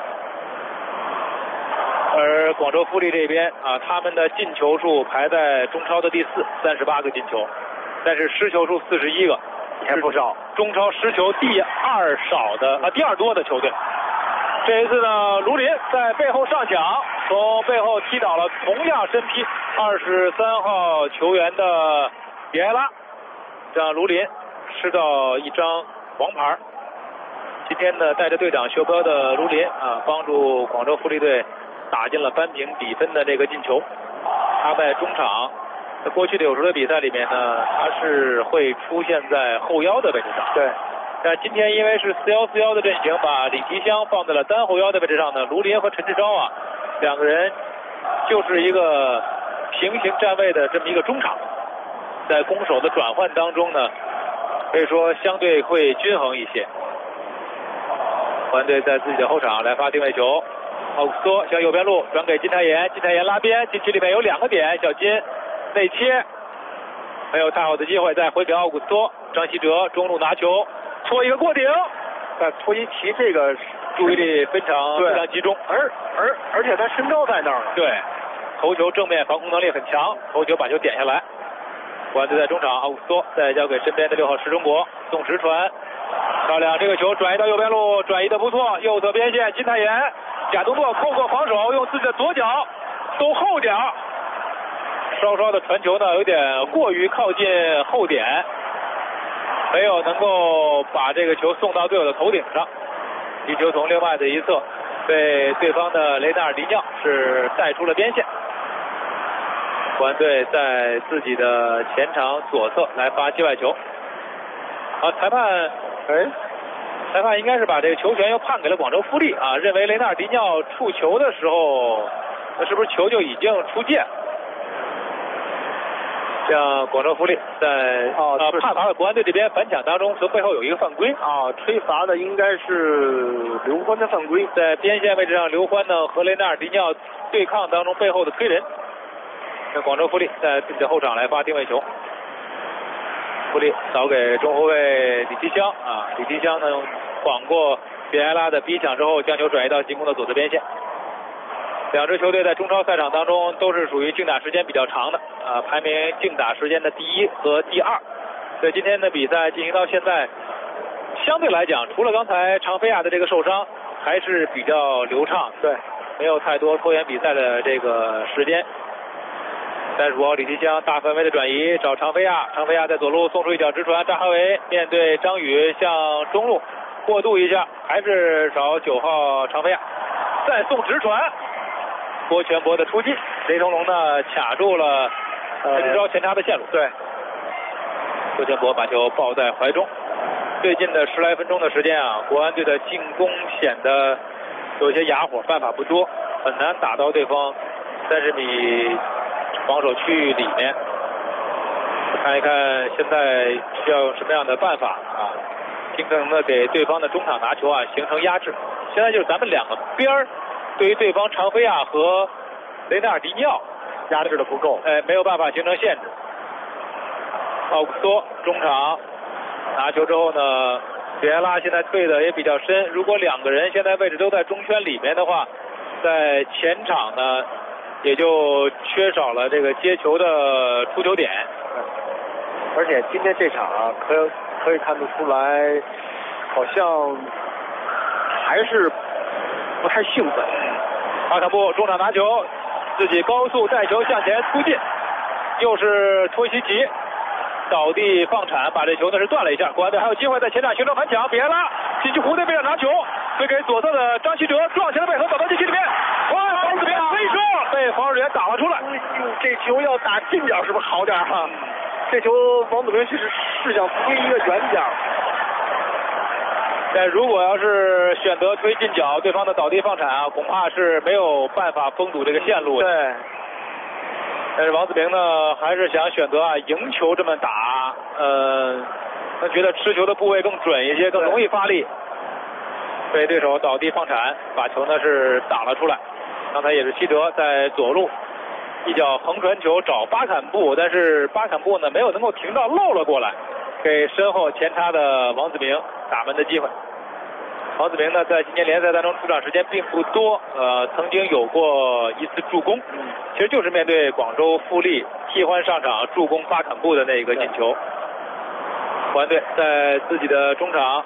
Speaker 12: 而广州富力这边他们的进球数排在中超的第4，38个进球，但是失球数41个，
Speaker 13: 也不少。
Speaker 12: 中超失球第二多的球队。这一次呢，卢林在背后上抢，从背后踢倒了同样身披23号球员的比埃拉，让卢林吃到一张黄牌。今天呢，带着队长袖标的卢林帮助广州富力队打进了扳平比分的这个进球。他在中场，在过去的有时候的比赛里面呢，他是会出现在后腰的位置上。
Speaker 13: 对。
Speaker 12: 但今天因为是4-1-4-1的阵型，把李提香放在了单后腰的位置上呢，卢林和陈志钊两个人就是一个平行站位的这么一个中场，在攻守的转换当中呢，可以说相对会均衡一些。国安队在自己的后场来发定位球，奥古斯托向右边路转给金泰妍，金泰妍拉边，禁区里面有2个点，小金内切，没有太好的机会，再回给奥古斯托，张稀哲中路拿球。搓一个过顶，
Speaker 13: 托伊奇这个
Speaker 12: 注意力非常集中，
Speaker 13: 而且他身高在那儿。
Speaker 12: 对，头球正面防空能力很强，头球把球点下来。国安队在中场，奥古斯托再交给身边的6号石中国，送直传，漂亮，这个球转移到右边路，转移的不错，右侧边线，金泰妍贾东诺扣过防守，用自己的左脚走后脚，稍稍的传球呢有点过于靠近后点。没有能够把这个球送到队友的头顶上，一球从另外的一侧被对方的雷纳尔迪尿是带出了边线。国安队在自己的前场左侧来发界外球。裁判应该是把这个球权又判给了广州富力认为雷纳尔迪尿触球的时候，那是不是球就已经出界了？像广州富力在判罚的国安队这边反抢当中，从背后有一个犯规
Speaker 13: 吹罚的应该是刘欢的犯规，
Speaker 12: 在边线位置上，刘欢呢和雷纳尔迪尿对抗当中背后的推人。那广州富力在自己的后场来发定位球，富力扫给中后卫李提香李提香呢晃过比埃拉的逼抢之后，将球转移到进攻的左侧边线。两支球队在中超赛场当中都是属于竞打时间比较长的排名竞打时间的第1和第2。所以今天的比赛进行到现在，相对来讲，除了刚才常菲亚的这个受伤，还是比较流畅，
Speaker 13: 对，
Speaker 12: 没有太多拖延比赛的这个时间。35号李提香大范围的转移找常菲亚，常菲亚在左路送出一脚直传，扎哈维面对张宇向中路过渡一下，还是找9号常菲亚，再送直传。郭全博的出击，雷腾龙呢卡住了陈志钊前插的线路。对，郭全博把球抱在怀中。最近的10来分钟的时间国安队的进攻显得有些哑火，办法不多，很难打到对方30米防守区域里面。看一看现在需要用什么样的办法尽可能的给对方的中场拿球形成压制。现在就是咱们2个边儿对于对方常菲亚和雷纳尔迪尿
Speaker 13: 压制的不够，
Speaker 12: 没有办法形成限制。奥古斯托中场拿球之后呢，比埃拉现在退的也比较深，如果2个人现在位置都在中圈里面的话，在前场呢也就缺少了这个接球的出球点。
Speaker 13: 而且今天这场可以看得出来，好像还是不太兴奋。
Speaker 12: 阿坎布中场拿球，自己高速带球向前突进，又是托西奇倒地放铲，把这球呢是断了一下。国安队还有机会在前场形成反抢，比埃拉禁区弧内位置拿球，推给左侧的张稀哲，撞前的背后走到禁区里面，王子平飞射被防守员打了出来。
Speaker 13: 这球要打近角是不是好点这球王子平是想推一个远角。
Speaker 12: 但如果要是选择推进角，对方的倒地放铲恐怕是没有办法封堵这个线路的。
Speaker 13: 对。
Speaker 12: 但是王子平呢，还是想选择赢球这么打，他觉得持球的部位更准一些，更容易发力。被对手倒地放铲，把球呢是打了出来。刚才也是希哲在左路一脚横传球找巴坎布，但是巴坎布呢没有能够停到，漏了过来，给身后前插的王子明打门的机会。王子明呢在今年联赛当中出场时间并不多，曾经有过一次助攻，其实就是面对广州富力替换上场助攻巴坎布的那个进球。国安队在自己的中场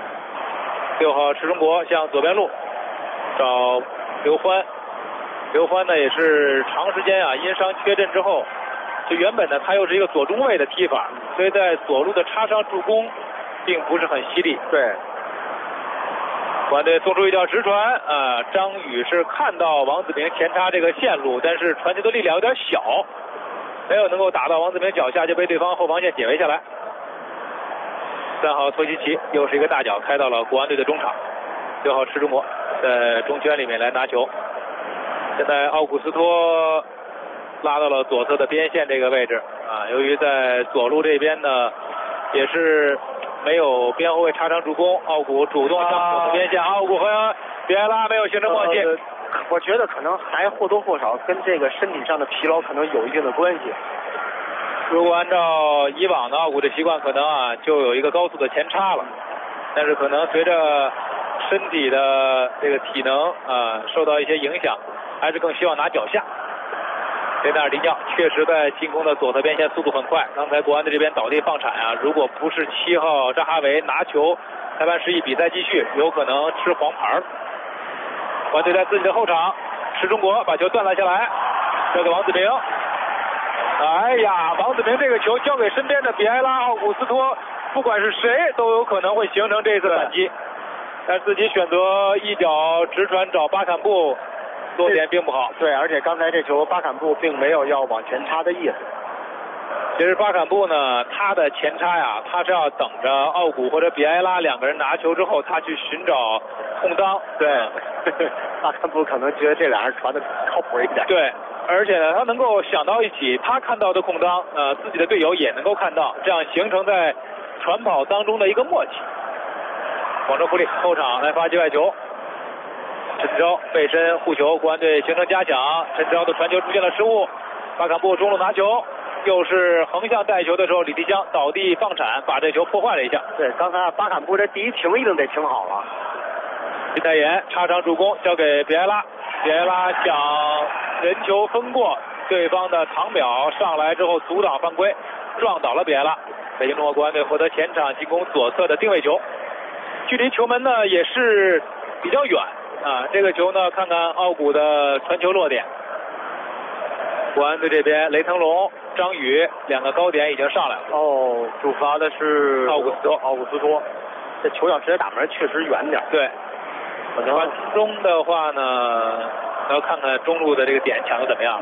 Speaker 12: ，6号池中国向左边路找刘欢，刘欢呢也是长时间因伤缺阵之后，就原本呢他又是一个左中卫的踢法，所以在左路的插上助攻并不是很犀利。
Speaker 14: 对，
Speaker 12: 国安队送出一脚直传，张宇是看到王子明前插这个线路，但是传球的力量有点小，没有能够打到王子明脚下，就被对方后防线解围下来。3号托西奇又是一个大脚开到了国安队的中场，6号池中国在中圈里面来拿球。现在奥古斯托拉到了左侧的边线这个位置由于在左路这边呢也是没有边后卫插上助攻，奥古主动向左侧边线，奥古和比埃拉没有形成默契。
Speaker 14: 我觉得可能还或多或少跟这个身体上的疲劳可能有一定的关系。
Speaker 12: 如果按照以往的奥古的习惯，可能就有一个高速的前插了，但是可能随着身体的这个体能受到一些影响，还是更希望拿脚下。雷纳尔迪尼奥确实在进攻的左侧边线速度很快，刚才国安队这边倒地放铲如果不是7号扎哈维拿球，裁判示意比赛继续，有可能吃黄牌。国安队在自己的后场，池中国把球断了下来，交给王子明。哎呀，王子明这个球交给身边的比埃拉、奥古斯托，不管是谁都有可能会形成这次反击，但自己选择一脚直传找巴坎布，落点并不好。
Speaker 14: 对，而且刚才这球巴坎布并没有要往前插的意思。
Speaker 12: 其实巴坎布呢，他的前插他是要等着奥古或者比埃拉两个人拿球之后，他去寻找空当。
Speaker 14: 对，巴坎布可能觉得这俩人传的靠谱一点。
Speaker 12: 对。而且呢，他能够想到一起，他看到的空当，自己的队友也能够看到，这样形成在传跑当中的一个默契。广州富力后场来发击外球，陈志钊背身护球，国安队形成加强，陈志钊的传球出现了失误，巴坎布中路拿球，又是横向带球的时候，李迪香倒地放铲，把这球破坏了一下。
Speaker 14: 对，刚才巴坎布这第一停一定得停好了。
Speaker 12: 金泰妍插上助攻，交给比埃拉，比埃拉想人球分过对方的唐淼，上来之后阻挡犯规，撞倒了比埃拉。北京中国国安队获得前场进攻左侧的定位球，距离球门呢也是比较远这个球呢，看看奥古的传球落点。国安队这边雷腾龙、张宇两个高点已经上来了。
Speaker 14: 主罚的是
Speaker 12: 奥古斯托。
Speaker 14: 这球要直接打门确实远点。
Speaker 12: 对，传中的话呢，要看看中路的这个点抢的怎么样。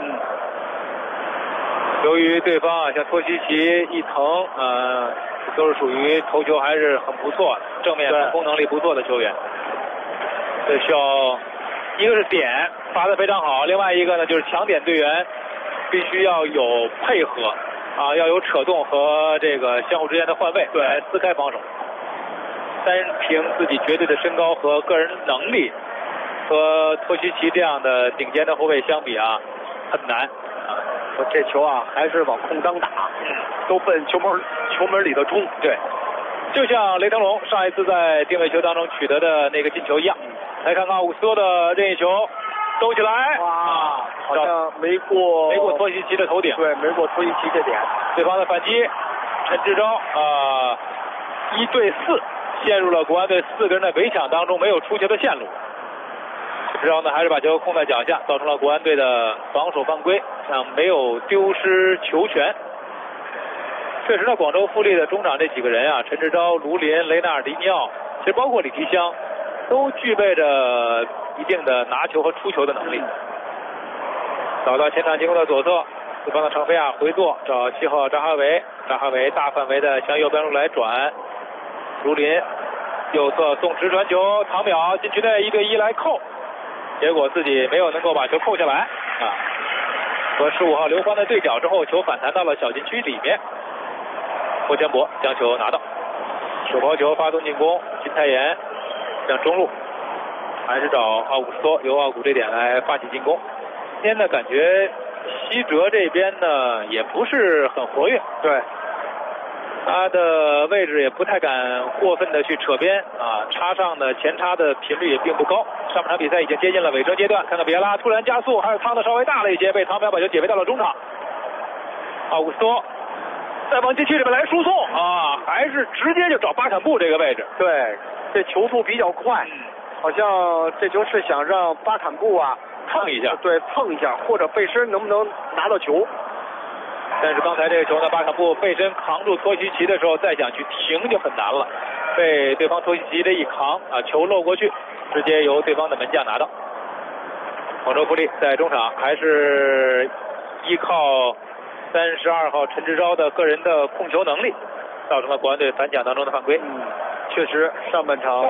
Speaker 12: 由于对方像托西奇、伊藤都是属于头球还是很不错的，正面反攻能力不错的球员。这需要一个是点罚得非常好，另外一个呢就是抢点队员必须要有配合要有扯动和这个相互之间的换位来撕开防守。单凭自己绝对的身高和个人能力，和托西奇这样的顶尖的后卫相比很难
Speaker 14: 这球还是往空当打，都奔球门里的冲。
Speaker 12: 对，就像雷腾龙上一次在定位球当中取得的那个进球一样。来看看奥古斯托的任意球，兜起来，
Speaker 14: 哇，好像没过
Speaker 12: 托西奇的头顶。
Speaker 14: 对，没过托西奇这点。
Speaker 12: 对方的反击，陈志钊1对4。陷入了国安队4个人的围抢当中，没有出球的线路。之后呢，还是把球控在脚下，造成了国安队的防守犯规，没有丢失球权。确实呢，广州富力的中场这几个人陈志钊、卢林、雷纳尔迪尼奥，其实包括李迪香，都具备着一定的拿球和出球的能力。找到前场进攻的左侧，对方的程飞亚回做，找7号扎哈维，扎哈维大范围的向右边路来转。卢林右侧送直传球，唐淼禁区内1对1来扣，结果自己没有能够把球扣下来和15号刘欢的对角之后，球反弹到了小禁区里面，霍千博将球拿到，手抛球发动进攻，金泰妍向中路，还是找奥古斯托，由奥古这点来发起进攻。今天呢感觉希哲这边呢也不是很活跃，
Speaker 14: 对，
Speaker 12: 他的位置也不太敢过分的去扯边啊，插上的前插的频率也并不高。上半场比赛已经接近了尾声阶段，看看比埃拉突然加速，还是趟的稍微大了一些，被唐淼把球解围到了中场。奥古斯托再往禁区里面来输送啊，还是直接就找巴坎布这个位置。
Speaker 14: 对，这球速比较快，好像这球是想让巴坎布啊
Speaker 12: 碰一下，
Speaker 14: 对，碰一下，或者背身能不能拿到球。
Speaker 12: 但是刚才这个球呢，巴坎布背身扛住托西奇的时候，再想去停就很难了，被对方托西奇这一扛啊，球漏过去，直接由对方的门将拿到。广州富力在中场还是依靠32号陈志钊的个人的控球能力，造成了国安队反抢当中的犯规。
Speaker 14: 确实，上半场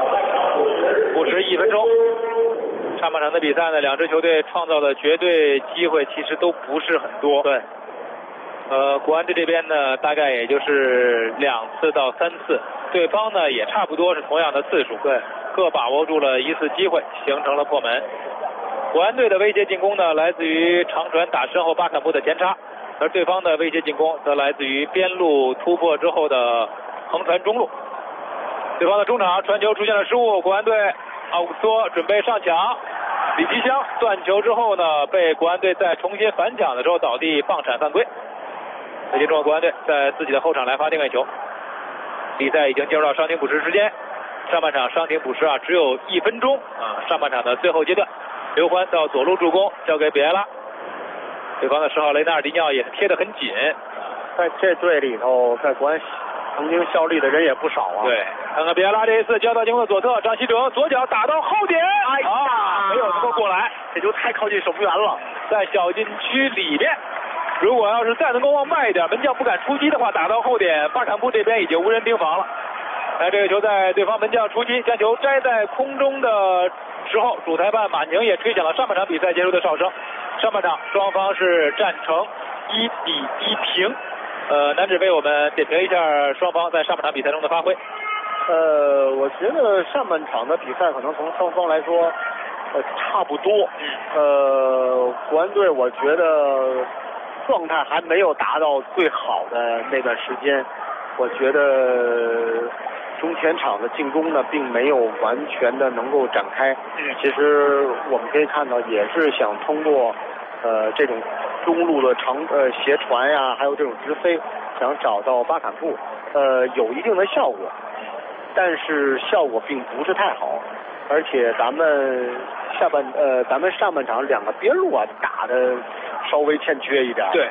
Speaker 12: 51分钟，上半场的比赛呢，两支球队创造的绝对机会其实都不是很多。
Speaker 14: 对。
Speaker 12: 国安队这边呢，大概也就是2次到3次，对方呢也差不多是同样的次数，
Speaker 14: 对，
Speaker 12: 各把握住了1次机会，形成了破门。国安队的威胁进攻呢，来自于长传打身后巴坎布的前插，而对方的威胁进攻则来自于边路突破之后的横传中路。对方的中场传球出现了失误，国安队奥古斯托准备上抢，李吉祥断球之后呢，被国安队在重新反抢的时候倒地棒铲犯规。北京中国国安队在自己的后场来罚定位球，比赛已经进入到伤停补时时间。上半场伤停补时只有1分钟啊，上半场的最后阶段，刘欢到左路助攻，交给比埃拉。对方的10号雷纳尔迪尼奥也是贴得很紧，
Speaker 14: 在这队里头，在国安曾经效力的人也不少啊。
Speaker 12: 对，看看比埃拉这一次交到进攻的左侧，张稀哲左脚打到后点，没有能够过来，
Speaker 14: 这就太靠近守门员了，
Speaker 12: 在小禁区里面。如果要是再能够往外一点，门将不敢出击的话，打到后点，巴坎布这边已经无人盯防了。这个球在对方门将出击将球摘在空中的时候，主裁判马宁也吹响了上半场比赛结束的哨声。上半场双方是战成1-1平。男指为我们点评一下双方在上半场比赛中的发挥。
Speaker 14: 我觉得上半场的比赛可能从双方来说，差不多。国安队我觉得状态还没有达到最好的那段时间，我觉得中前场的进攻呢并没有完全的能够展开。其实我们可以看到，也是想通过这种中路的斜传呀，还有这种直飞，想找到巴坎布，有一定的效果，但是效果并不是太好，而且咱们上半场2个边路打的稍微欠缺一点。
Speaker 12: 对。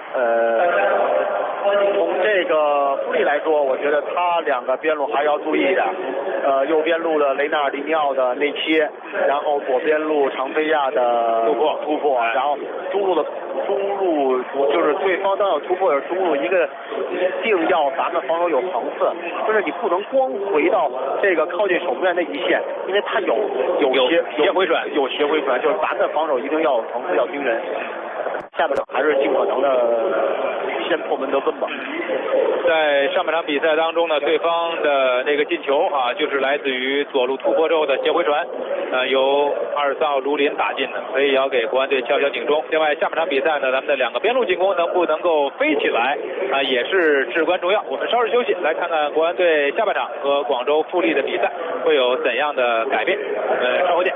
Speaker 14: 从这个富力来说，我觉得他2个边路还要注意一点。右边路的雷纳尔迪尼奥的内切，然后左边路长飞亚的突破，然后中路就是对方当有突破的中路，一定要咱们防守有层次，就是你不能光回到这个靠近守门员那一线，因为他有斜回转，就是咱的防守一定要有层次，要盯人。下半场还是尽可能的先破门得分吧。
Speaker 12: 在上半场比赛当中呢，对方的那个进球就是来自于左路突破之后的斜回传，由24号卢林打进的，所以也要给国安队敲警钟。另外，下半场比赛呢，咱们的2个边路进攻能不能够飞起来也是至关重要。我们稍事休息，来看看国安队下半场和广州富力的比赛会有怎样的改变。稍后见。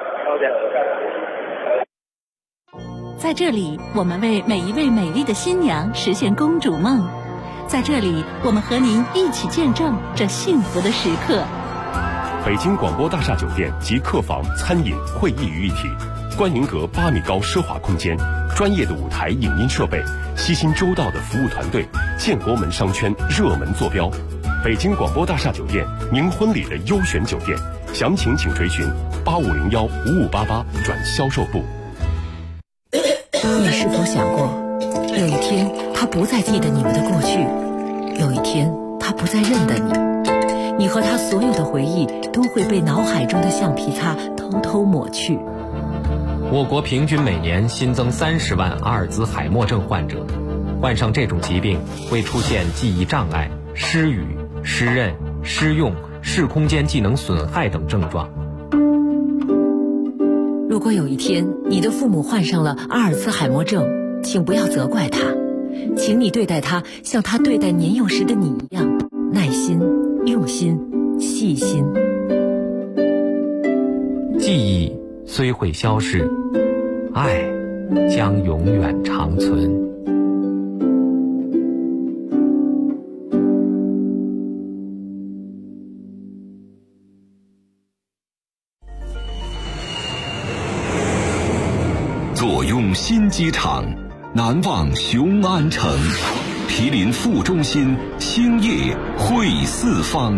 Speaker 15: 在这里，我们为每一位美丽的新娘实现公主梦。在这里，我们和您一起见证这幸福的时刻。
Speaker 16: 北京广播大厦酒店集客房、餐饮、会议于一体，观云阁8米高奢华空间，专业的舞台影音设备，悉心周到的服务团队，建国门商圈热门坐标。北京广播大厦酒店，您婚礼的优选酒店，详情请垂询8501-5588转销售部。
Speaker 17: 你是否想过，有一天他不再记得你们的过去，有一天他不再认得你，你和他所有的回忆都会被脑海中的橡皮擦偷偷抹去。
Speaker 18: 我国平均每年新增30万阿尔兹海默症患者，患上这种疾病会出现记忆障碍、失语、失认、失用、视空间技能损害等症状。
Speaker 17: 如果有一天你的父母患上了阿尔兹海默症， 请不要责怪他，请你对待他像他对待年幼时的你一样，耐心、用心、细心。
Speaker 18: 记忆虽会消逝，爱将永远长存。
Speaker 2: 坐拥新机场，难忘雄安城，毗邻副中心，兴业汇四方。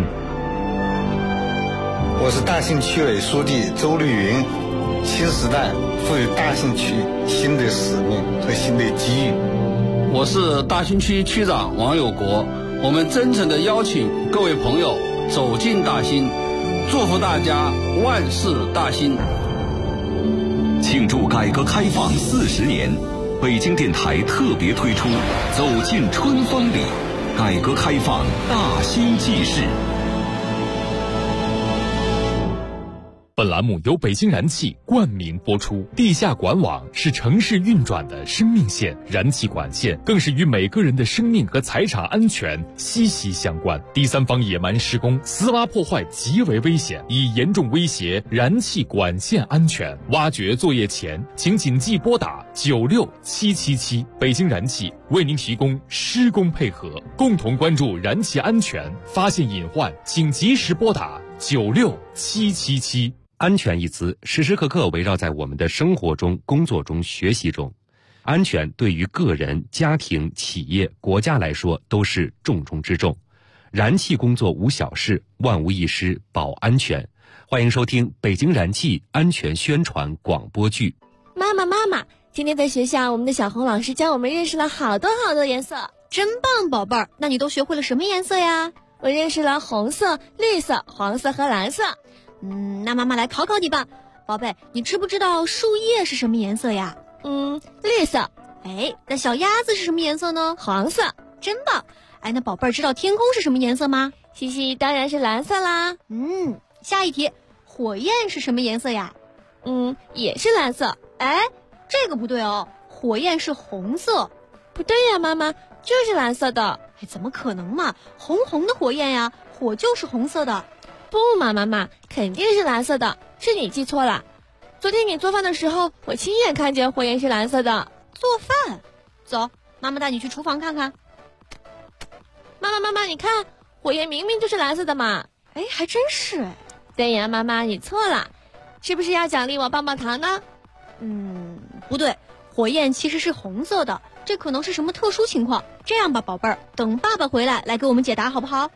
Speaker 19: 我是大兴区委书记周绿云。新时代赋予大兴区新的使命和新的机遇。
Speaker 20: 我是大兴区区长王有国。我们真诚地邀请各位朋友走进大兴，祝福大家万事大兴。
Speaker 2: 庆祝改革开放40年，北京电台特别推出《走进春风里》，改革开放大兴纪事。
Speaker 21: 本栏目由北京燃气冠名播出。地下管网是城市运转的生命线，燃气管线更是与每个人的生命和财产安全息息相关。第三方野蛮施工、私挖破坏极为危险，已严重威胁燃气管线安全。挖掘作业前，请谨记拨打96777。北京燃气为您提供施工配合，共同关注燃气安全，发现隐患请及时拨打96777。
Speaker 22: 安全一词时时刻刻围绕在我们的生活中、工作中、学习中。安全对于个人、家庭、企业、国家来说都是重中之重。燃气工作无小事，万无一失保安全。欢迎收听北京燃气安全宣传广播剧。
Speaker 23: 妈妈，今天在学校，我们的小红老师教我们认识了好多颜色，
Speaker 10: 真棒，宝贝儿！那你都学会了什么颜色呀？
Speaker 23: 我认识了红色、绿色、黄色和蓝色。
Speaker 10: 那妈妈来考考你吧，宝贝，你知不知道树叶是什么颜色呀？
Speaker 23: 绿色。
Speaker 10: 那小鸭子是什么颜色呢？
Speaker 23: 黄色。
Speaker 10: 真棒！那宝贝儿知道天空是什么颜色吗？
Speaker 23: 西西当然是蓝色啦。
Speaker 10: 下一题，火焰是什么颜色呀？
Speaker 23: 也是蓝色。
Speaker 10: 这个不对哦，火焰是红色。
Speaker 23: 不对呀，妈妈，就是蓝色的。
Speaker 10: 怎么可能嘛？红红的火焰呀，火就是红色的。
Speaker 23: 不嘛，妈妈，肯定是蓝色的，是你记错了。昨天你做饭的时候，我亲眼看见火焰是蓝色的。
Speaker 10: 做饭？走，妈妈带你去厨房看看。
Speaker 23: 妈妈，你看，火焰明明就是蓝色的嘛。
Speaker 10: 还真是。
Speaker 23: 对呀，妈妈，你错了，是不是要奖励我棒棒糖呢？
Speaker 10: 不对，火焰其实是红色的，这可能是什么特殊情况。这样吧，宝贝儿，等爸爸回来给我们解答好不好？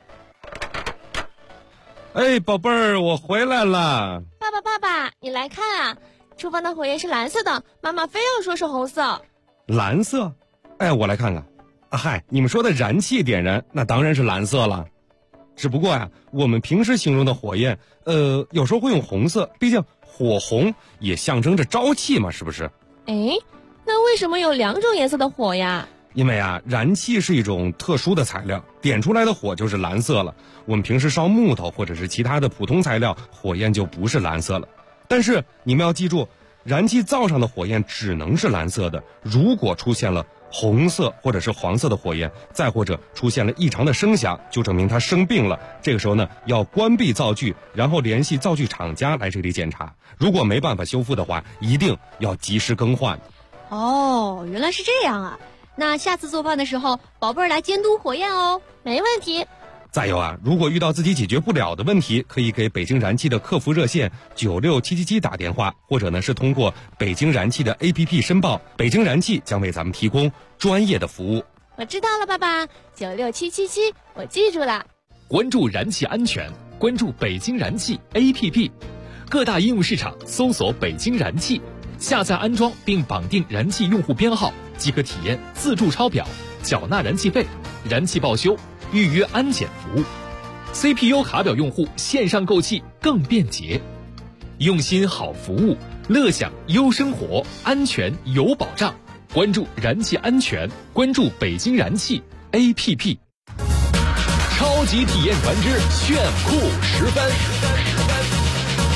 Speaker 11: 宝贝儿，我回来了。
Speaker 23: 爸爸，你来看啊，厨房的火焰是蓝色的，妈妈非要说是红色。
Speaker 11: 蓝色？我来看看。你们说的燃气点燃，那当然是蓝色了。只不过我们平时形容的火焰，有时候会用红色，毕竟火红也象征着朝气嘛，是不是？
Speaker 23: 那为什么有2种颜色的火呀？
Speaker 11: 因为燃气是一种特殊的材料，点出来的火就是蓝色了。我们平时烧木头或者是其他的普通材料，火焰就不是蓝色了。但是你们要记住，燃气灶上的火焰只能是蓝色的。如果出现了红色或者是黄色的火焰，再或者出现了异常的声响，就证明它生病了。这个时候呢，要关闭灶具，然后联系灶具厂家来这里检查。如果没办法修复的话，一定要及时更换。
Speaker 10: 原来是这样啊。那下次做饭的时候，宝贝儿来监督火焰哦。
Speaker 23: 没问题。
Speaker 11: 再有如果遇到自己解决不了的问题，可以给北京燃气的客服热线96777打电话，或者呢是通过北京燃气的 APP 申报，北京燃气将为咱们提供专业的服务。
Speaker 23: 我知道了，爸爸，96777，我记住了。
Speaker 21: 关注燃气安全，关注北京燃气 APP， 各大应用市场搜索北京燃气，下载安装并绑定燃气用户编号，即可体验自助抄表、缴纳燃气费、燃气报修、预约安检服务。CPU 卡表用户线上购气更便捷，用心好服务，乐享优生活，安全有保障。关注燃气安全，关注北京燃气 APP。 超级体验船只炫酷10分。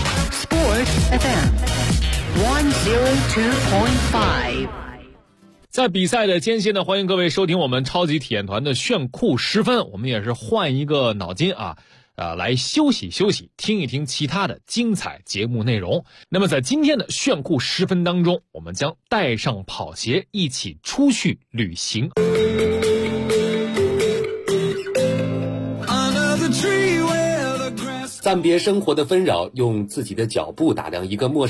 Speaker 17: Sport FM 102.5
Speaker 21: 在比赛的间歇呢，欢迎各位收听我们超级体验团的炫酷时分，我们也是换一个脑筋来休息休息，听一听其他的精彩节目内容。那么在今天的炫酷时分当中，我们将带上跑鞋一起出去旅行。
Speaker 1: 暂别生活的纷扰，用自己的脚步打量一个陌生